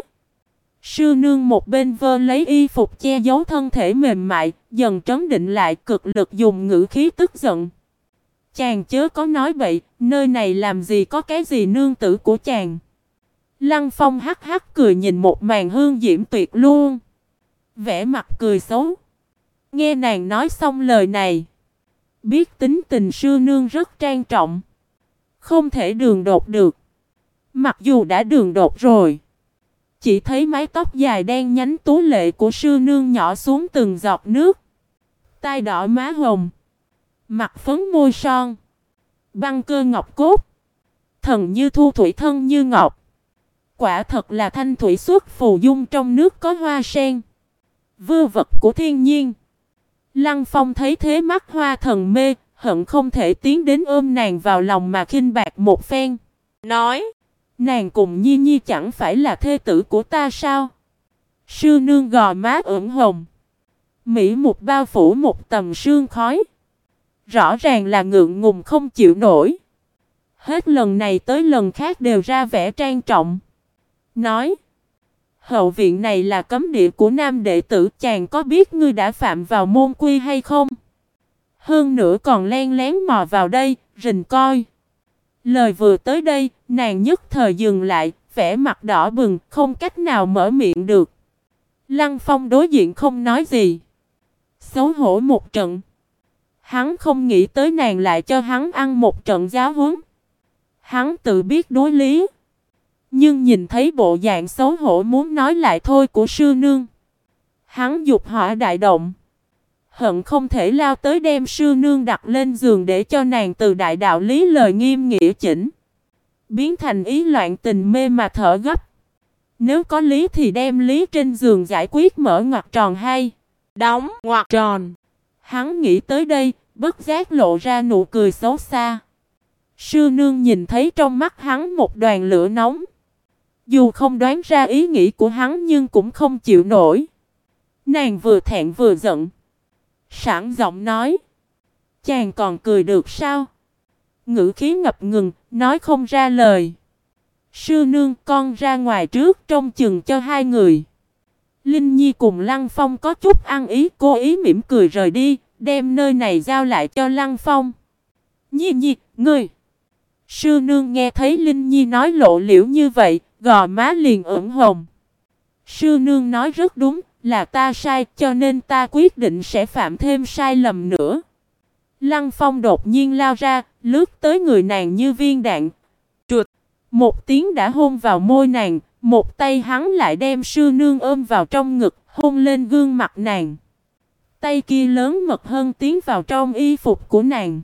Sư nương một bên vơ lấy y phục che giấu thân thể mềm mại, dần trấn định lại cực lực dùng ngữ khí tức giận. Chàng chớ có nói bậy, nơi này làm gì có cái gì nương tử của chàng. Lăng Phong hắc hắc cười nhìn một màn hương diễm tuyệt luôn. Vẻ mặt cười xấu. Nghe nàng nói xong lời này. Biết tính tình sư nương rất trang trọng. Không thể đường đột được. Mặc dù đã đường đột rồi. Chỉ thấy mái tóc dài đen nhánh tú lệ của sư nương nhỏ xuống từng giọt nước. Tai đỏ má hồng. Mặt phấn môi son. Băng cơ ngọc cốt. Thần như thu thủy thân như ngọc. Quả thật là thanh thủy xuất phù dung trong nước có hoa sen. Vư vật của thiên nhiên. Lăng Phong thấy thế mắt hoa thần mê, hận không thể tiến đến ôm nàng vào lòng mà khinh bạc một phen. Nói, nàng cùng Nhi Nhi chẳng phải là thê tử của ta sao? Sư nương gò má ửng hồng. Mỹ một bao phủ một tầm sương khói. Rõ ràng là ngượng ngùng không chịu nổi. Hết lần này tới lần khác đều ra vẻ trang trọng. Nói, hậu viện này là cấm địa của nam đệ tử, chàng có biết ngươi đã phạm vào môn quy hay không? Hơn nữa còn len lén mò vào đây, rình coi. Lời vừa tới đây, nàng nhất thời dừng lại, vẻ mặt đỏ bừng, không cách nào mở miệng được. Lăng Phong đối diện không nói gì. Xấu hổ một trận. Hắn không nghĩ tới nàng lại cho hắn ăn một trận giáo huấn. Hắn tự biết đối lý. Nhưng nhìn thấy bộ dạng xấu hổ muốn nói lại thôi của sư nương. Hắn dục hỏa đại động. Hận không thể lao tới đem sư nương đặt lên giường để cho nàng từ đại đạo lý lời nghiêm nghĩa chỉnh. Biến thành ý loạn tình mê mà thở gấp. Nếu có lý thì đem lý trên giường giải quyết mở ngoặc tròn hay đóng ngoặc tròn. Hắn nghĩ tới đây, bất giác lộ ra nụ cười xấu xa. Sư nương nhìn thấy trong mắt hắn một đoàn lửa nóng. Dù không đoán ra ý nghĩ của hắn nhưng cũng không chịu nổi. Nàng vừa thẹn vừa giận. Sảng giọng nói. Chàng còn cười được sao? Ngữ khí ngập ngừng, nói không ra lời. Sư nương con ra ngoài trước trông chừng cho hai người. Linh Nhi cùng Lăng Phong có chút ăn ý, cố ý mỉm cười rời đi, đem nơi này giao lại cho Lăng Phong. Nhi Nhi, ngươi! Sư nương nghe thấy Linh Nhi nói lộ liễu như vậy, gò má liền ửng hồng. Sư nương nói rất đúng, là ta sai, cho nên ta quyết định sẽ phạm thêm sai lầm nữa. Lăng Phong đột nhiên lao ra, lướt tới người nàng như viên đạn. Trượt! Một tiếng đã hôn vào môi nàng, một tay hắn lại đem sư nương ôm vào trong ngực, hôn lên gương mặt nàng. Tay kia lớn mật hơn tiến vào trong y phục của nàng.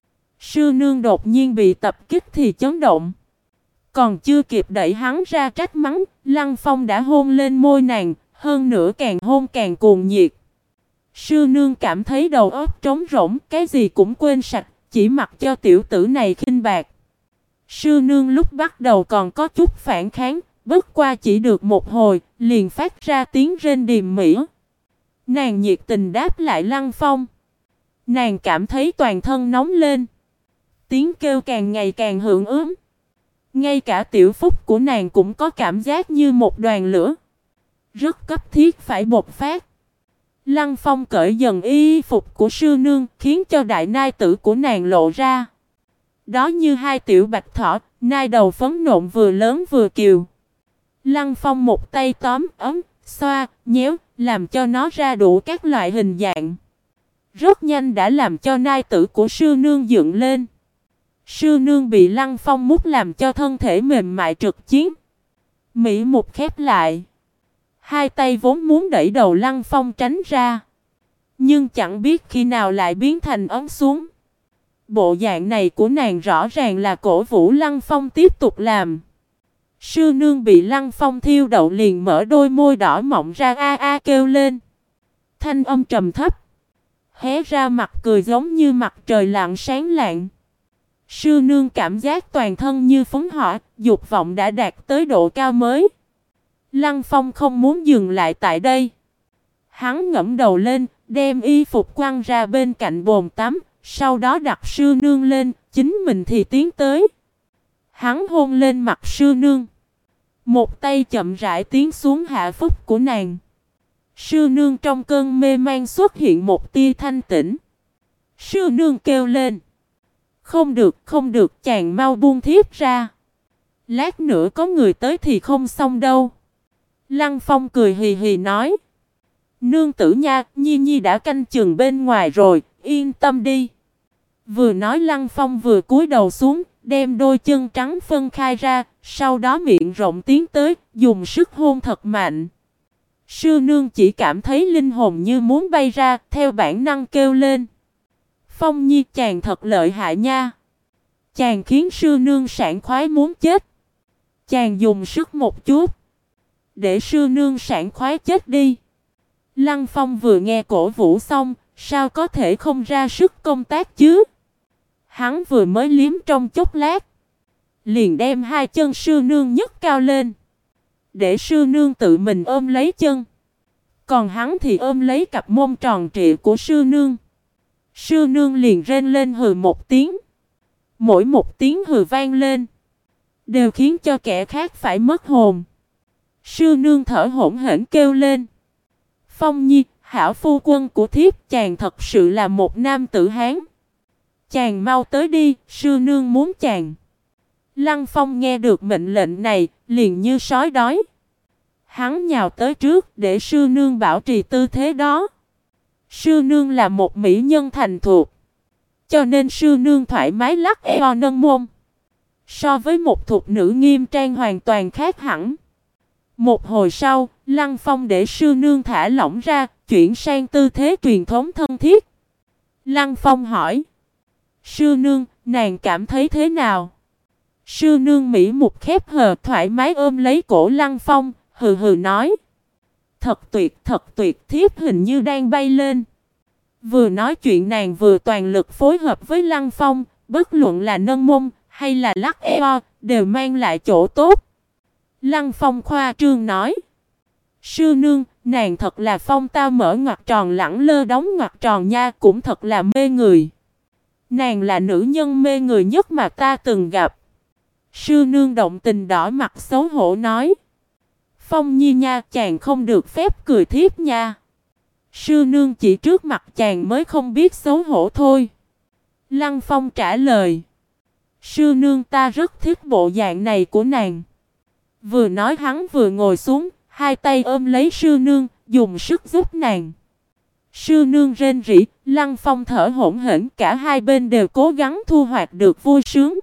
Sư nương đột nhiên bị tập kích thì chấn động. Còn chưa kịp đẩy hắn ra trách mắng, Lăng Phong đã hôn lên môi nàng, hơn nữa càng hôn càng cuồng nhiệt. Sư nương cảm thấy đầu óc trống rỗng, cái gì cũng quên sạch, chỉ mặc cho tiểu tử này khinh bạc. Sư nương lúc bắt đầu còn có chút phản kháng, bất qua chỉ được một hồi, liền phát ra tiếng rên điềm mỹ. Nàng nhiệt tình đáp lại Lăng Phong. Nàng cảm thấy toàn thân nóng lên. Tiếng kêu càng ngày càng hưởng ứng. Ngay cả tiểu phúc của nàng cũng có cảm giác như một đoàn lửa. Rất cấp thiết phải bộc phát. Lăng Phong cởi dần y phục của sư nương, khiến cho đại nai tử của nàng lộ ra. Đó như hai tiểu bạch thỏ, nai đầu phấn nộn vừa lớn vừa kiều. Lăng Phong một tay tóm, ấm, xoa, nhéo, làm cho nó ra đủ các loại hình dạng. Rất nhanh đã làm cho nai tử của sư nương dựng lên. Sư nương bị Lăng Phong mút làm cho thân thể mềm mại trực chiến. Mỹ một khép lại. Hai tay vốn muốn đẩy đầu Lăng Phong tránh ra. Nhưng chẳng biết khi nào lại biến thành ấm xuống. Bộ dạng này của nàng rõ ràng là cổ vũ Lăng Phong tiếp tục làm. Sư nương bị Lăng Phong thiêu đậu liền mở đôi môi đỏ mọng ra a a kêu lên. Thanh âm trầm thấp. Hé ra mặt cười giống như mặt trời lặn sáng lạng. Sư nương cảm giác toàn thân như phấn hỏa, dục vọng đã đạt tới độ cao mới. Lăng Phong không muốn dừng lại tại đây. Hắn ngẩng đầu lên, đem y phục quăng ra bên cạnh bồn tắm, sau đó đặt sư nương lên, chính mình thì tiến tới. Hắn hôn lên mặt sư nương. Một tay chậm rãi tiến xuống hạ phúc của nàng. Sư nương trong cơn mê man xuất hiện một tia thanh tĩnh. Sư nương kêu lên. Không được, không được, chàng mau buông thiếp ra. Lát nữa có người tới thì không xong đâu. Lăng Phong cười hì hì nói. Nương tử nha, Nhi Nhi đã canh chừng bên ngoài rồi, yên tâm đi. Vừa nói Lăng Phong vừa cúi đầu xuống, đem đôi chân trắng phân khai ra, sau đó miệng rộng tiến tới, dùng sức hôn thật mạnh. Sư nương chỉ cảm thấy linh hồn như muốn bay ra, theo bản năng kêu lên. Phong Nhi chàng thật lợi hại nha. Chàng khiến sư nương sảng khoái muốn chết. Chàng dùng sức một chút. Để sư nương sảng khoái chết đi. Lăng Phong vừa nghe cổ vũ xong, sao có thể không ra sức công tác chứ? Hắn vừa mới liếm trong chốc lát. Liền đem hai chân sư nương nhấc cao lên. Để sư nương tự mình ôm lấy chân. Còn hắn thì ôm lấy cặp mông tròn trịa của sư nương. Sư nương liền rên lên hừ một tiếng. Mỗi một tiếng hừ vang lên đều khiến cho kẻ khác phải mất hồn. Sư nương thở hổn hển kêu lên. Phong Nhi, hảo phu quân của thiếp, chàng thật sự là một nam tử Hán. Chàng mau tới đi, sư nương muốn chàng. Lăng Phong nghe được mệnh lệnh này, liền như sói đói. Hắn nhào tới trước để sư nương bảo trì tư thế đó. Sư nương là một mỹ nhân thành thục, cho nên sư nương thoải mái lắc eo nâng mông. So với một thục nữ nghiêm trang hoàn toàn khác hẳn. Một hồi sau, Lăng Phong để sư nương thả lỏng ra, chuyển sang tư thế truyền thống thân thiết. Lăng Phong hỏi: sư nương, nàng cảm thấy thế nào? Sư nương mỹ mục khép hờ thoải mái ôm lấy cổ Lăng Phong, hừ hừ nói: thật tuyệt, thiếp hình như đang bay lên. Vừa nói chuyện nàng vừa toàn lực phối hợp với Lăng Phong, bất luận là nâng mông hay là lắc eo, đều mang lại chỗ tốt. Lăng Phong khoa trương nói: sư nương, nàng thật là phong tao mở ngoặc tròn lẳng lơ đóng ngoặc tròn nha, cũng thật là mê người. Nàng là nữ nhân mê người nhất mà ta từng gặp. Sư nương động tình đỏ mặt xấu hổ nói: Phong nhi nha, chàng không được phép cười thiếp nha. Sư nương chỉ trước mặt chàng mới không biết xấu hổ thôi. Lăng Phong trả lời: sư nương, ta rất thích bộ dạng này của nàng. Vừa nói hắn vừa ngồi xuống, hai tay ôm lấy sư nương, dùng sức giúp nàng. Sư nương rên rỉ, Lăng Phong thở hổn hển, cả hai bên đều cố gắng thu hoạch được vui sướng.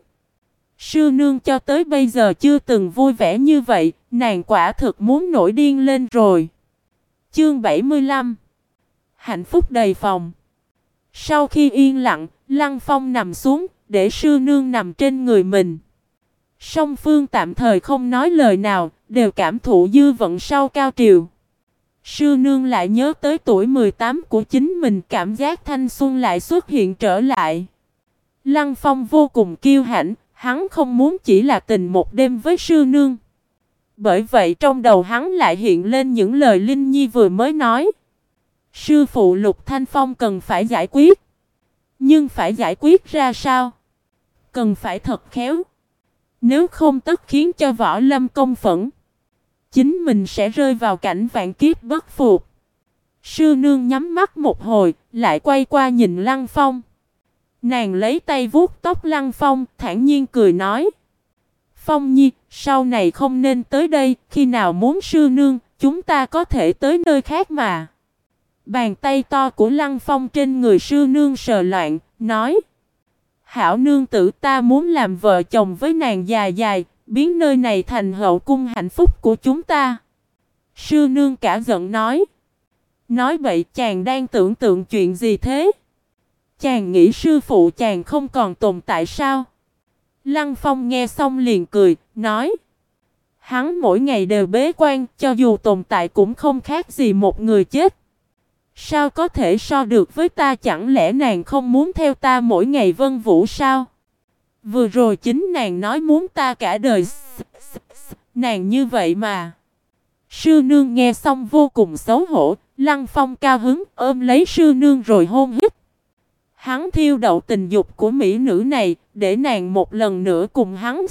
Sư nương cho tới bây giờ chưa từng vui vẻ như vậy, nàng quả thực muốn nổi điên lên rồi. Chương 75. Hạnh phúc đầy phòng. Sau khi yên lặng, Lăng Phong nằm xuống, để sư nương nằm trên người mình. Song phương tạm thời không nói lời nào, đều cảm thụ dư vận sau cao triều. Sư nương lại nhớ tới tuổi 18 của chính mình, cảm giác thanh xuân lại xuất hiện trở lại. Lăng Phong vô cùng kiêu hãnh, hắn không muốn chỉ là tình một đêm với sư nương. Bởi vậy trong đầu hắn lại hiện lên những lời Linh Nhi vừa mới nói. Sư phụ Lục Thanh Phong cần phải giải quyết. Nhưng phải giải quyết ra sao? Cần phải thật khéo. Nếu không tất khiến cho Võ Lâm công phẫn. Chính mình sẽ rơi vào cảnh vạn kiếp bất phục. Sư nương nhắm mắt một hồi, lại quay qua nhìn Lăng Phong. Nàng lấy tay vuốt tóc Lăng Phong, thản nhiên cười nói: Phong nhi, sau này không nên tới đây, khi nào muốn sư nương, chúng ta có thể tới nơi khác mà. Bàn tay to của Lăng Phong trên người sư nương sờ loạn, nói: hảo nương tử, ta muốn làm vợ chồng với nàng dài dài, biến nơi này thành hậu cung hạnh phúc của chúng ta. Sư nương cả giận nói: nói bậy, chàng đang tưởng tượng chuyện gì thế? Chàng nghĩ sư phụ chàng không còn tồn tại sao? Lăng Phong nghe xong liền cười, nói: hắn mỗi ngày đều bế quan, cho dù tồn tại cũng không khác gì một người chết. Sao có thể so được với ta, chẳng lẽ nàng không muốn theo ta mỗi ngày vân vũ sao? Vừa rồi chính nàng nói muốn ta cả đời. Nàng như vậy mà. Sư nương nghe xong vô cùng xấu hổ, Lăng Phong cao hứng ôm lấy sư nương rồi hôn hít. Hắn thiêu đậu tình dục của mỹ nữ này, để nàng một lần nữa cùng hắn.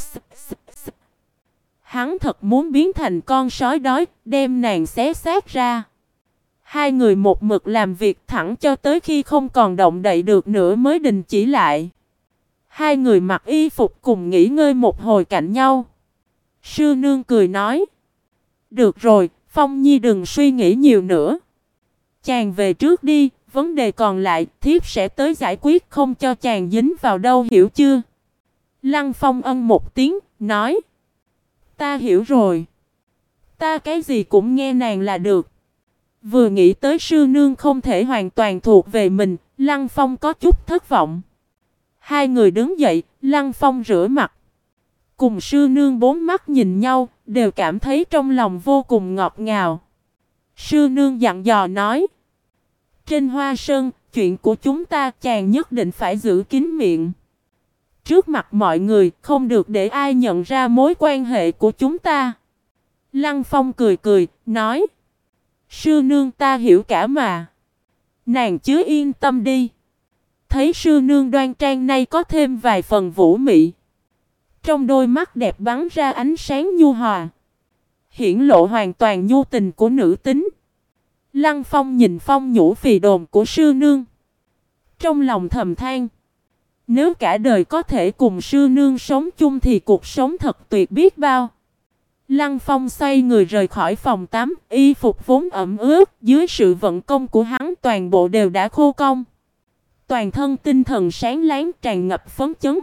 Hắn thật muốn biến thành con sói đói, đem nàng xé xác ra. Hai người một mực làm việc thẳng cho tới khi không còn động đậy được nữa mới đình chỉ lại. Hai người mặc y phục cùng nghỉ ngơi một hồi cạnh nhau. Sư nương cười nói: được rồi, Phong nhi đừng suy nghĩ nhiều nữa. Chàng về trước đi, vấn đề còn lại thiếp sẽ tới giải quyết, không cho chàng dính vào đâu, hiểu chưa? Lăng Phong ân một tiếng, nói: ta hiểu rồi. Ta cái gì cũng nghe nàng là được. Vừa nghĩ tới sư nương không thể hoàn toàn thuộc về mình, Lăng Phong có chút thất vọng. Hai người đứng dậy, Lăng Phong rửa mặt. Cùng sư nương bốn mắt nhìn nhau, đều cảm thấy trong lòng vô cùng ngọt ngào. Sư nương dặn dò nói: trên Hoa Sơn, chuyện của chúng ta chàng nhất định phải giữ kín miệng. Trước mặt mọi người, không được để ai nhận ra mối quan hệ của chúng ta. Lăng Phong cười cười, nói: sư nương ta hiểu cả mà. Nàng chứ yên tâm đi. Thấy sư nương đoan trang nay có thêm vài phần vũ mị. Trong đôi mắt đẹp bắn ra ánh sáng nhu hòa, hiển lộ hoàn toàn nhu tình của nữ tính. Lăng Phong nhìn phong nhũ phì đồn của sư nương, trong lòng thầm than: Nếu cả đời có thể cùng sư nương sống chung thì cuộc sống thật tuyệt biết bao. Lăng Phong xoay người rời khỏi phòng tắm, y phục vốn ẩm ướt, dưới sự vận công của hắn toàn bộ đều đã khô cong. Toàn thân tinh thần sáng láng tràn ngập phấn chấn.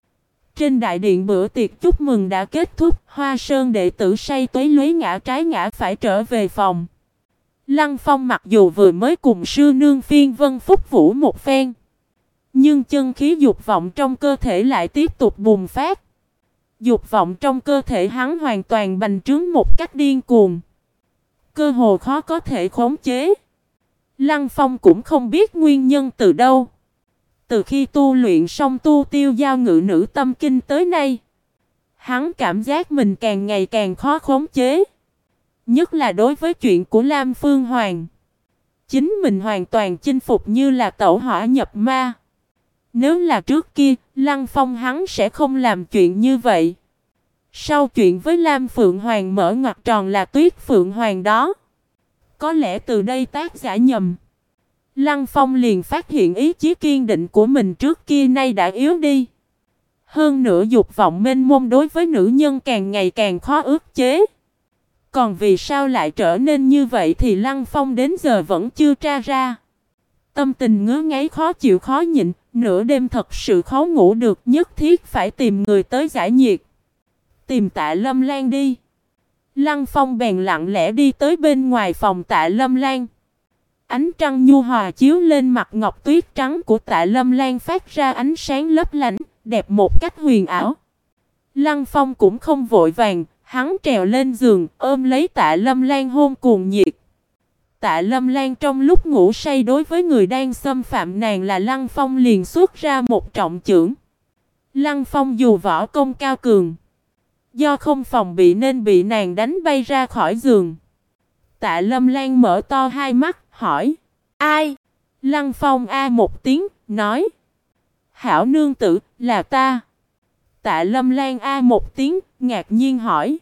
Trên đại điện bữa tiệc chúc mừng đã kết thúc, Hoa Sơn đệ tử say tuấy lối ngã trái ngã phải trở về phòng. Lăng Phong mặc dù vừa mới cùng sư nương phiên vân phúc vũ một phen, nhưng chân khí dục vọng trong cơ thể lại tiếp tục bùng phát. Dục vọng trong cơ thể hắn hoàn toàn bành trướng một cách điên cuồng, cơ hồ khó có thể khống chế. Lăng Phong cũng không biết nguyên nhân từ đâu. Từ khi tu luyện xong tu tiêu giao ngự nữ tâm kinh tới nay, hắn cảm giác mình càng ngày càng khó khống chế. Nhất là đối với chuyện của Lam Phương Hoàng, chính mình hoàn toàn chinh phục như là tẩu hỏa nhập ma. Nếu là trước kia, Lăng Phong hắn sẽ không làm chuyện như vậy. Sau chuyện với Lam Phượng Hoàng mở ngoặc tròn là Tuyết Phượng Hoàng đó. Có lẽ từ đây tác giả nhầm. Lăng Phong liền phát hiện ý chí kiên định của mình trước kia nay đã yếu đi. Hơn nữa dục vọng mênh mông đối với nữ nhân càng ngày càng khó ức chế. Còn vì sao lại trở nên như vậy thì Lăng Phong đến giờ vẫn chưa tra ra. Tâm tình ngứa ngáy khó chịu khó nhịn, nửa đêm thật sự khó ngủ được, nhất thiết phải tìm người tới giải nhiệt. Tìm Tạ Lâm Lan đi. Lăng Phong bèn lặng lẽ đi tới bên ngoài phòng Tạ Lâm Lan. Ánh trăng nhu hòa chiếu lên mặt ngọc tuyết trắng của Tạ Lâm Lan phát ra ánh sáng lấp lánh, đẹp một cách huyền ảo. Lăng Phong cũng không vội vàng, hắn trèo lên giường, ôm lấy Tạ Lâm Lan hôn cuồng nhiệt. Tạ Lâm Lan trong lúc ngủ say đối với người đang xâm phạm nàng là Lăng Phong liền xuất ra một trọng chưởng. Lăng Phong dù võ công cao cường, do không phòng bị nên bị nàng đánh bay ra khỏi giường. Tạ Lâm Lan mở to hai mắt, hỏi: Ai? Lăng Phong a một tiếng, nói: Hảo nương tử, là ta. Tạ Lâm Lan a một tiếng, ngạc nhiên hỏi: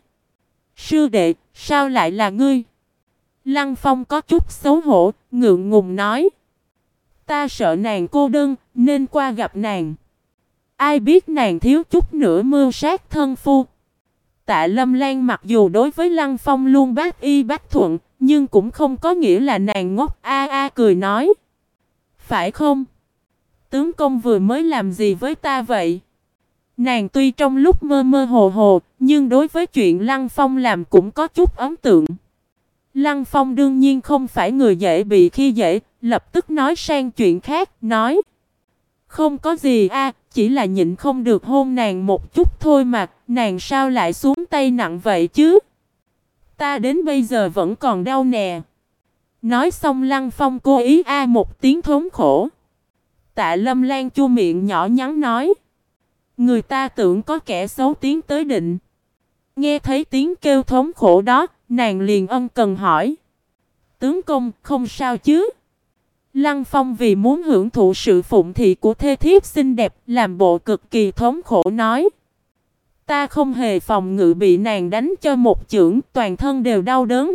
Sư đệ, sao lại là ngươi? Lăng Phong có chút xấu hổ, ngượng ngùng nói: Ta sợ nàng cô đơn, nên qua gặp nàng. Ai biết nàng thiếu chút nữa mưu sát thân phu. Tạ Lâm Lan mặc dù đối với Lăng Phong luôn bác y bác thuận, nhưng cũng không có nghĩa là nàng ngốc, cười nói: Phải không? Tướng công vừa mới làm gì với ta vậy? Nàng tuy trong lúc mơ mơ hồ hồ, nhưng đối với chuyện Lăng Phong làm cũng có chút ấn tượng. Lăng Phong đương nhiên không phải người dễ bị khi dễ, lập tức nói sang chuyện khác, nói: Không có gì chỉ là nhịn không được hôn nàng một chút thôi mà, nàng sao lại xuống tay nặng vậy chứ? Ta đến bây giờ vẫn còn đau nè. Nói xong Lăng Phong cố ý một tiếng thống khổ. Tạ Lâm Lan chu miệng nhỏ nhắn nói: Người ta tưởng có kẻ xấu tiến tới định. Nghe thấy tiếng kêu thống khổ đó, nàng liền ân cần hỏi: Tướng công, không sao chứ? Lăng Phong vì muốn hưởng thụ sự phụng thị của thê thiếp xinh đẹp, làm bộ cực kỳ thống khổ nói: Ta không hề phòng ngự bị nàng đánh cho một chưởng, toàn thân đều đau đớn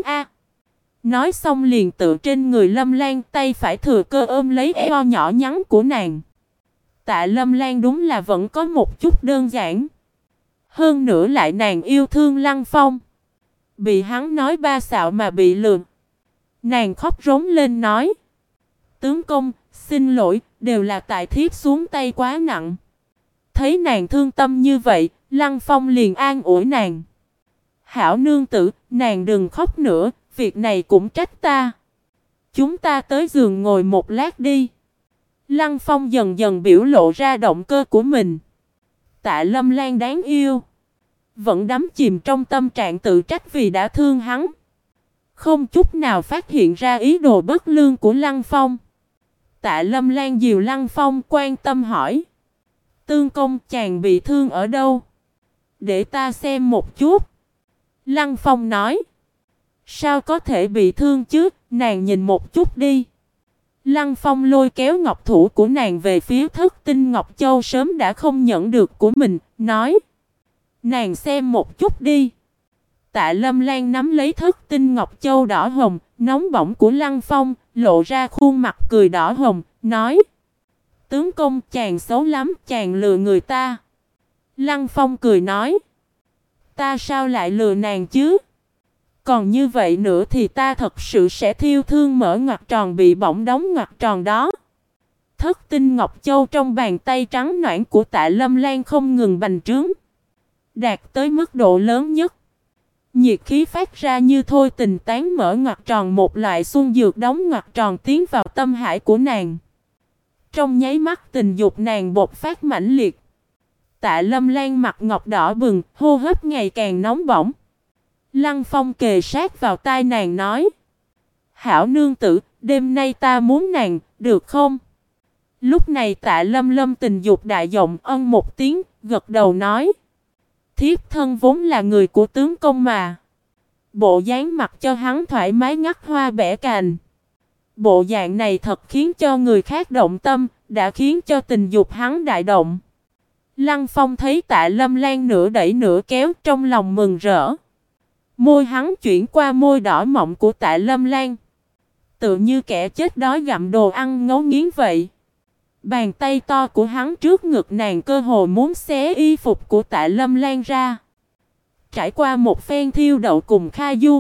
Nói xong liền tự trên người Lâm Lan, tay phải thừa cơ ôm lấy eo nhỏ nhắn của nàng. Tạ Lâm Lan đúng là vẫn có một chút đơn giản. Hơn nữa lại nàng yêu thương Lăng Phong. Bị hắn nói ba xạo mà bị lừa. Nàng khóc rống lên nói: Tướng công, xin lỗi, đều là tại thiếp xuống tay quá nặng. Thấy nàng thương tâm như vậy, Lăng Phong liền an ủi nàng: Hảo nương tử, nàng đừng khóc nữa, việc này cũng trách ta. Chúng ta tới giường ngồi một lát đi. Lăng Phong dần dần biểu lộ ra động cơ của mình. Tạ Lâm Lan đáng yêu, vẫn đắm chìm trong tâm trạng tự trách vì đã thương hắn, không chút nào phát hiện ra ý đồ bất lương của Lăng Phong. Tạ Lâm Lan dìu Lăng Phong quan tâm hỏi: Tương công, chàng bị thương ở đâu? Để ta xem một chút. Lăng Phong nói: Sao có thể bị thương chứ, nàng nhìn một chút đi. Lăng Phong lôi kéo ngọc thủ của nàng về phía Thất Tinh Ngọc Châu sớm đã không nhận được của mình, nói: Nàng xem một chút đi. Tạ Lâm Lan nắm lấy Thất Tinh Ngọc Châu đỏ hồng, nóng bỏng của Lăng Phong, lộ ra khuôn mặt cười đỏ hồng, nói: Tướng công, chàng xấu lắm, chàng lừa người ta. Lăng Phong cười nói. Ta sao lại lừa nàng chứ? Còn như vậy nữa thì ta thật sự sẽ thiêu thương mở ngoặc tròn bị bỏng đóng ngoặc tròn đó. Thất tinh ngọc châu trong bàn tay trắng nõn của Tạ Lâm Lan không ngừng bành trướng, đạt tới mức độ lớn nhất. Nhiệt khí phát ra như thôi tình tán mở ngoặc tròn, một loại xuân dược đóng ngoặc tròn tiến vào tâm hải của nàng. Trong nháy mắt tình dục nàng bộc phát mãnh liệt. Tạ Lâm Lan mặt ngọc đỏ bừng, hô hấp ngày càng nóng bỏng. Lăng Phong kề sát vào tai nàng nói. Hảo nương tử, đêm nay ta muốn nàng, được không? Lúc này Tạ Lâm Lâm tình dục đại giọng ân một tiếng, gật đầu nói. Thiếp thân vốn là người của tướng công mà. Bộ dáng mặc cho hắn thoải mái ngắt hoa bẻ cành. Bộ dạng này thật khiến cho người khác động tâm, đã khiến cho tình dục hắn đại động. Lăng Phong thấy Tạ Lâm Lan nửa đẩy nửa kéo, trong lòng mừng rỡ. Môi hắn chuyển qua môi đỏ mọng của Tạ Lâm Lan, tựa như kẻ chết đói gặm đồ ăn ngấu nghiến vậy. Bàn tay to của hắn trước ngực nàng cơ hồ muốn xé y phục của Tạ Lâm Lan ra. Trải qua một phen thiêu đậu cùng khai du,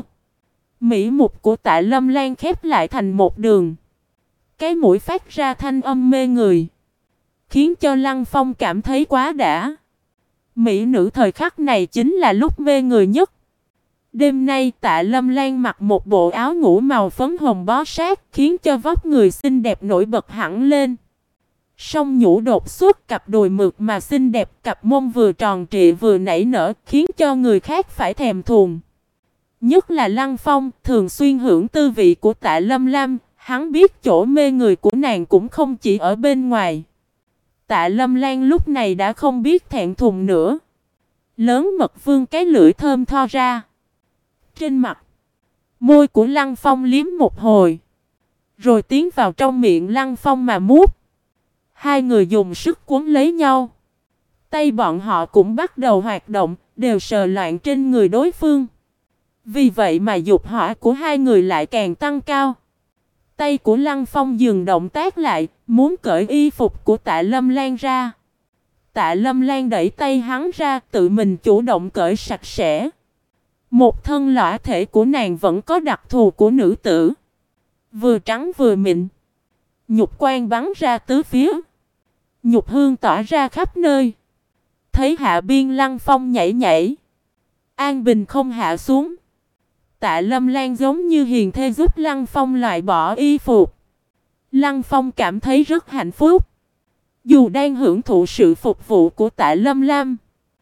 mỹ mục của Tạ Lâm Lan khép lại thành một đường. Cái mũi phát ra thanh âm mê người, khiến cho Lăng Phong cảm thấy quá đã. Mỹ nữ thời khắc này chính là lúc mê người nhất. Đêm nay Tạ Lâm Lan mặc một bộ áo ngủ màu phấn hồng bó sát, khiến cho vóc người xinh đẹp nổi bật hẳn lên. Song nhũ đột xuất cặp đùi mượt mà xinh đẹp, cặp mông vừa tròn trịa vừa nảy nở, khiến cho người khác phải thèm thuồng. Nhất là Lăng Phong, thường xuyên hưởng tư vị của Tạ Lâm Lam, hắn biết chỗ mê người của nàng cũng không chỉ ở bên ngoài. Tạ Lâm Lan lúc này đã không biết thẹn thùng nữa. Lớn mật vương cái lưỡi thơm tho ra. Trên mặt, môi của Lăng Phong liếm một hồi, rồi tiến vào trong miệng Lăng Phong mà mút. Hai người dùng sức cuốn lấy nhau. Tay bọn họ cũng bắt đầu hoạt động, đều sờ loạn trên người đối phương. Vì vậy mà dục hỏa của hai người lại càng tăng cao. Tay của Lăng Phong dừng động tác lại, muốn cởi y phục của Tạ Lâm Lan ra. Tạ Lâm Lan đẩy tay hắn ra, tự mình chủ động cởi sạch sẽ. Một thân lõa thể của nàng vẫn có đặc thù của nữ tử. Vừa trắng vừa mịn. Nhục quan bắn ra tứ phía. Nhục hương tỏa ra khắp nơi. Thấy Hạ Biên Lăng Phong nhảy nhảy, an bình không hạ xuống. Tạ Lâm Lan giống như hiền thê giúp Lăng Phong loại bỏ y phục. Lăng Phong cảm thấy rất hạnh phúc. Dù đang hưởng thụ sự phục vụ của Tạ Lâm Lam,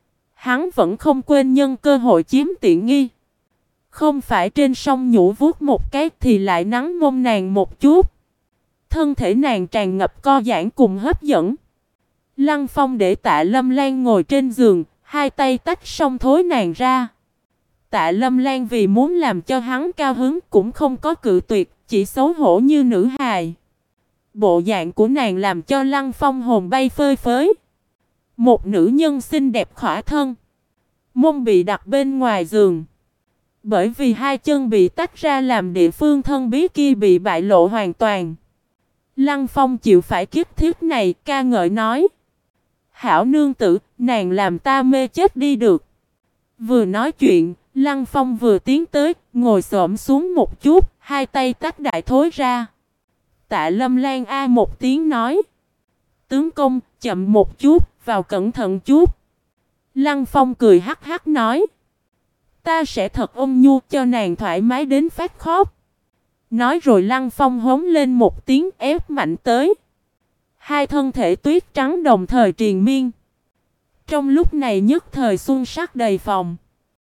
hắn vẫn không quên nhân cơ hội chiếm tiện nghi. Không phải trên sông nhũ vuốt một cái thì lại nắng mông nàng một chút. Thân thể nàng tràn ngập co giãn cùng hấp dẫn. Lăng Phong để Tạ Lâm Lan ngồi trên giường, hai tay tách song thối nàng ra. Tạ Lâm Lan vì muốn làm cho hắn cao hứng cũng không có cự tuyệt, chỉ xấu hổ như nữ hài. Bộ dạng của nàng làm cho Lăng Phong hồn bay phơi phới. Một nữ nhân xinh đẹp khỏa thân, mông bị đặt bên ngoài giường. Bởi vì hai chân bị tách ra làm địa phương thân bí kia bị bại lộ hoàn toàn. Lăng Phong chịu phải kiếp thiết này, ca ngợi nói. Hảo nương tử, nàng làm ta mê chết đi được. Vừa nói chuyện, Lăng Phong vừa tiến tới, ngồi xổm xuống một chút, hai tay tách đại thối ra. Tạ Lâm Lan a một tiếng nói. Tướng công, chậm một chút, vào cẩn thận chút. Lăng Phong cười hắc hắc nói. Ta sẽ thật ôn nhu cho nàng thoải mái đến phát khóc. Nói rồi Lăng Phong hống lên một tiếng ép mạnh tới. Hai thân thể tuyết trắng đồng thời triền miên. Trong lúc này nhất thời xuân sắc đầy phòng.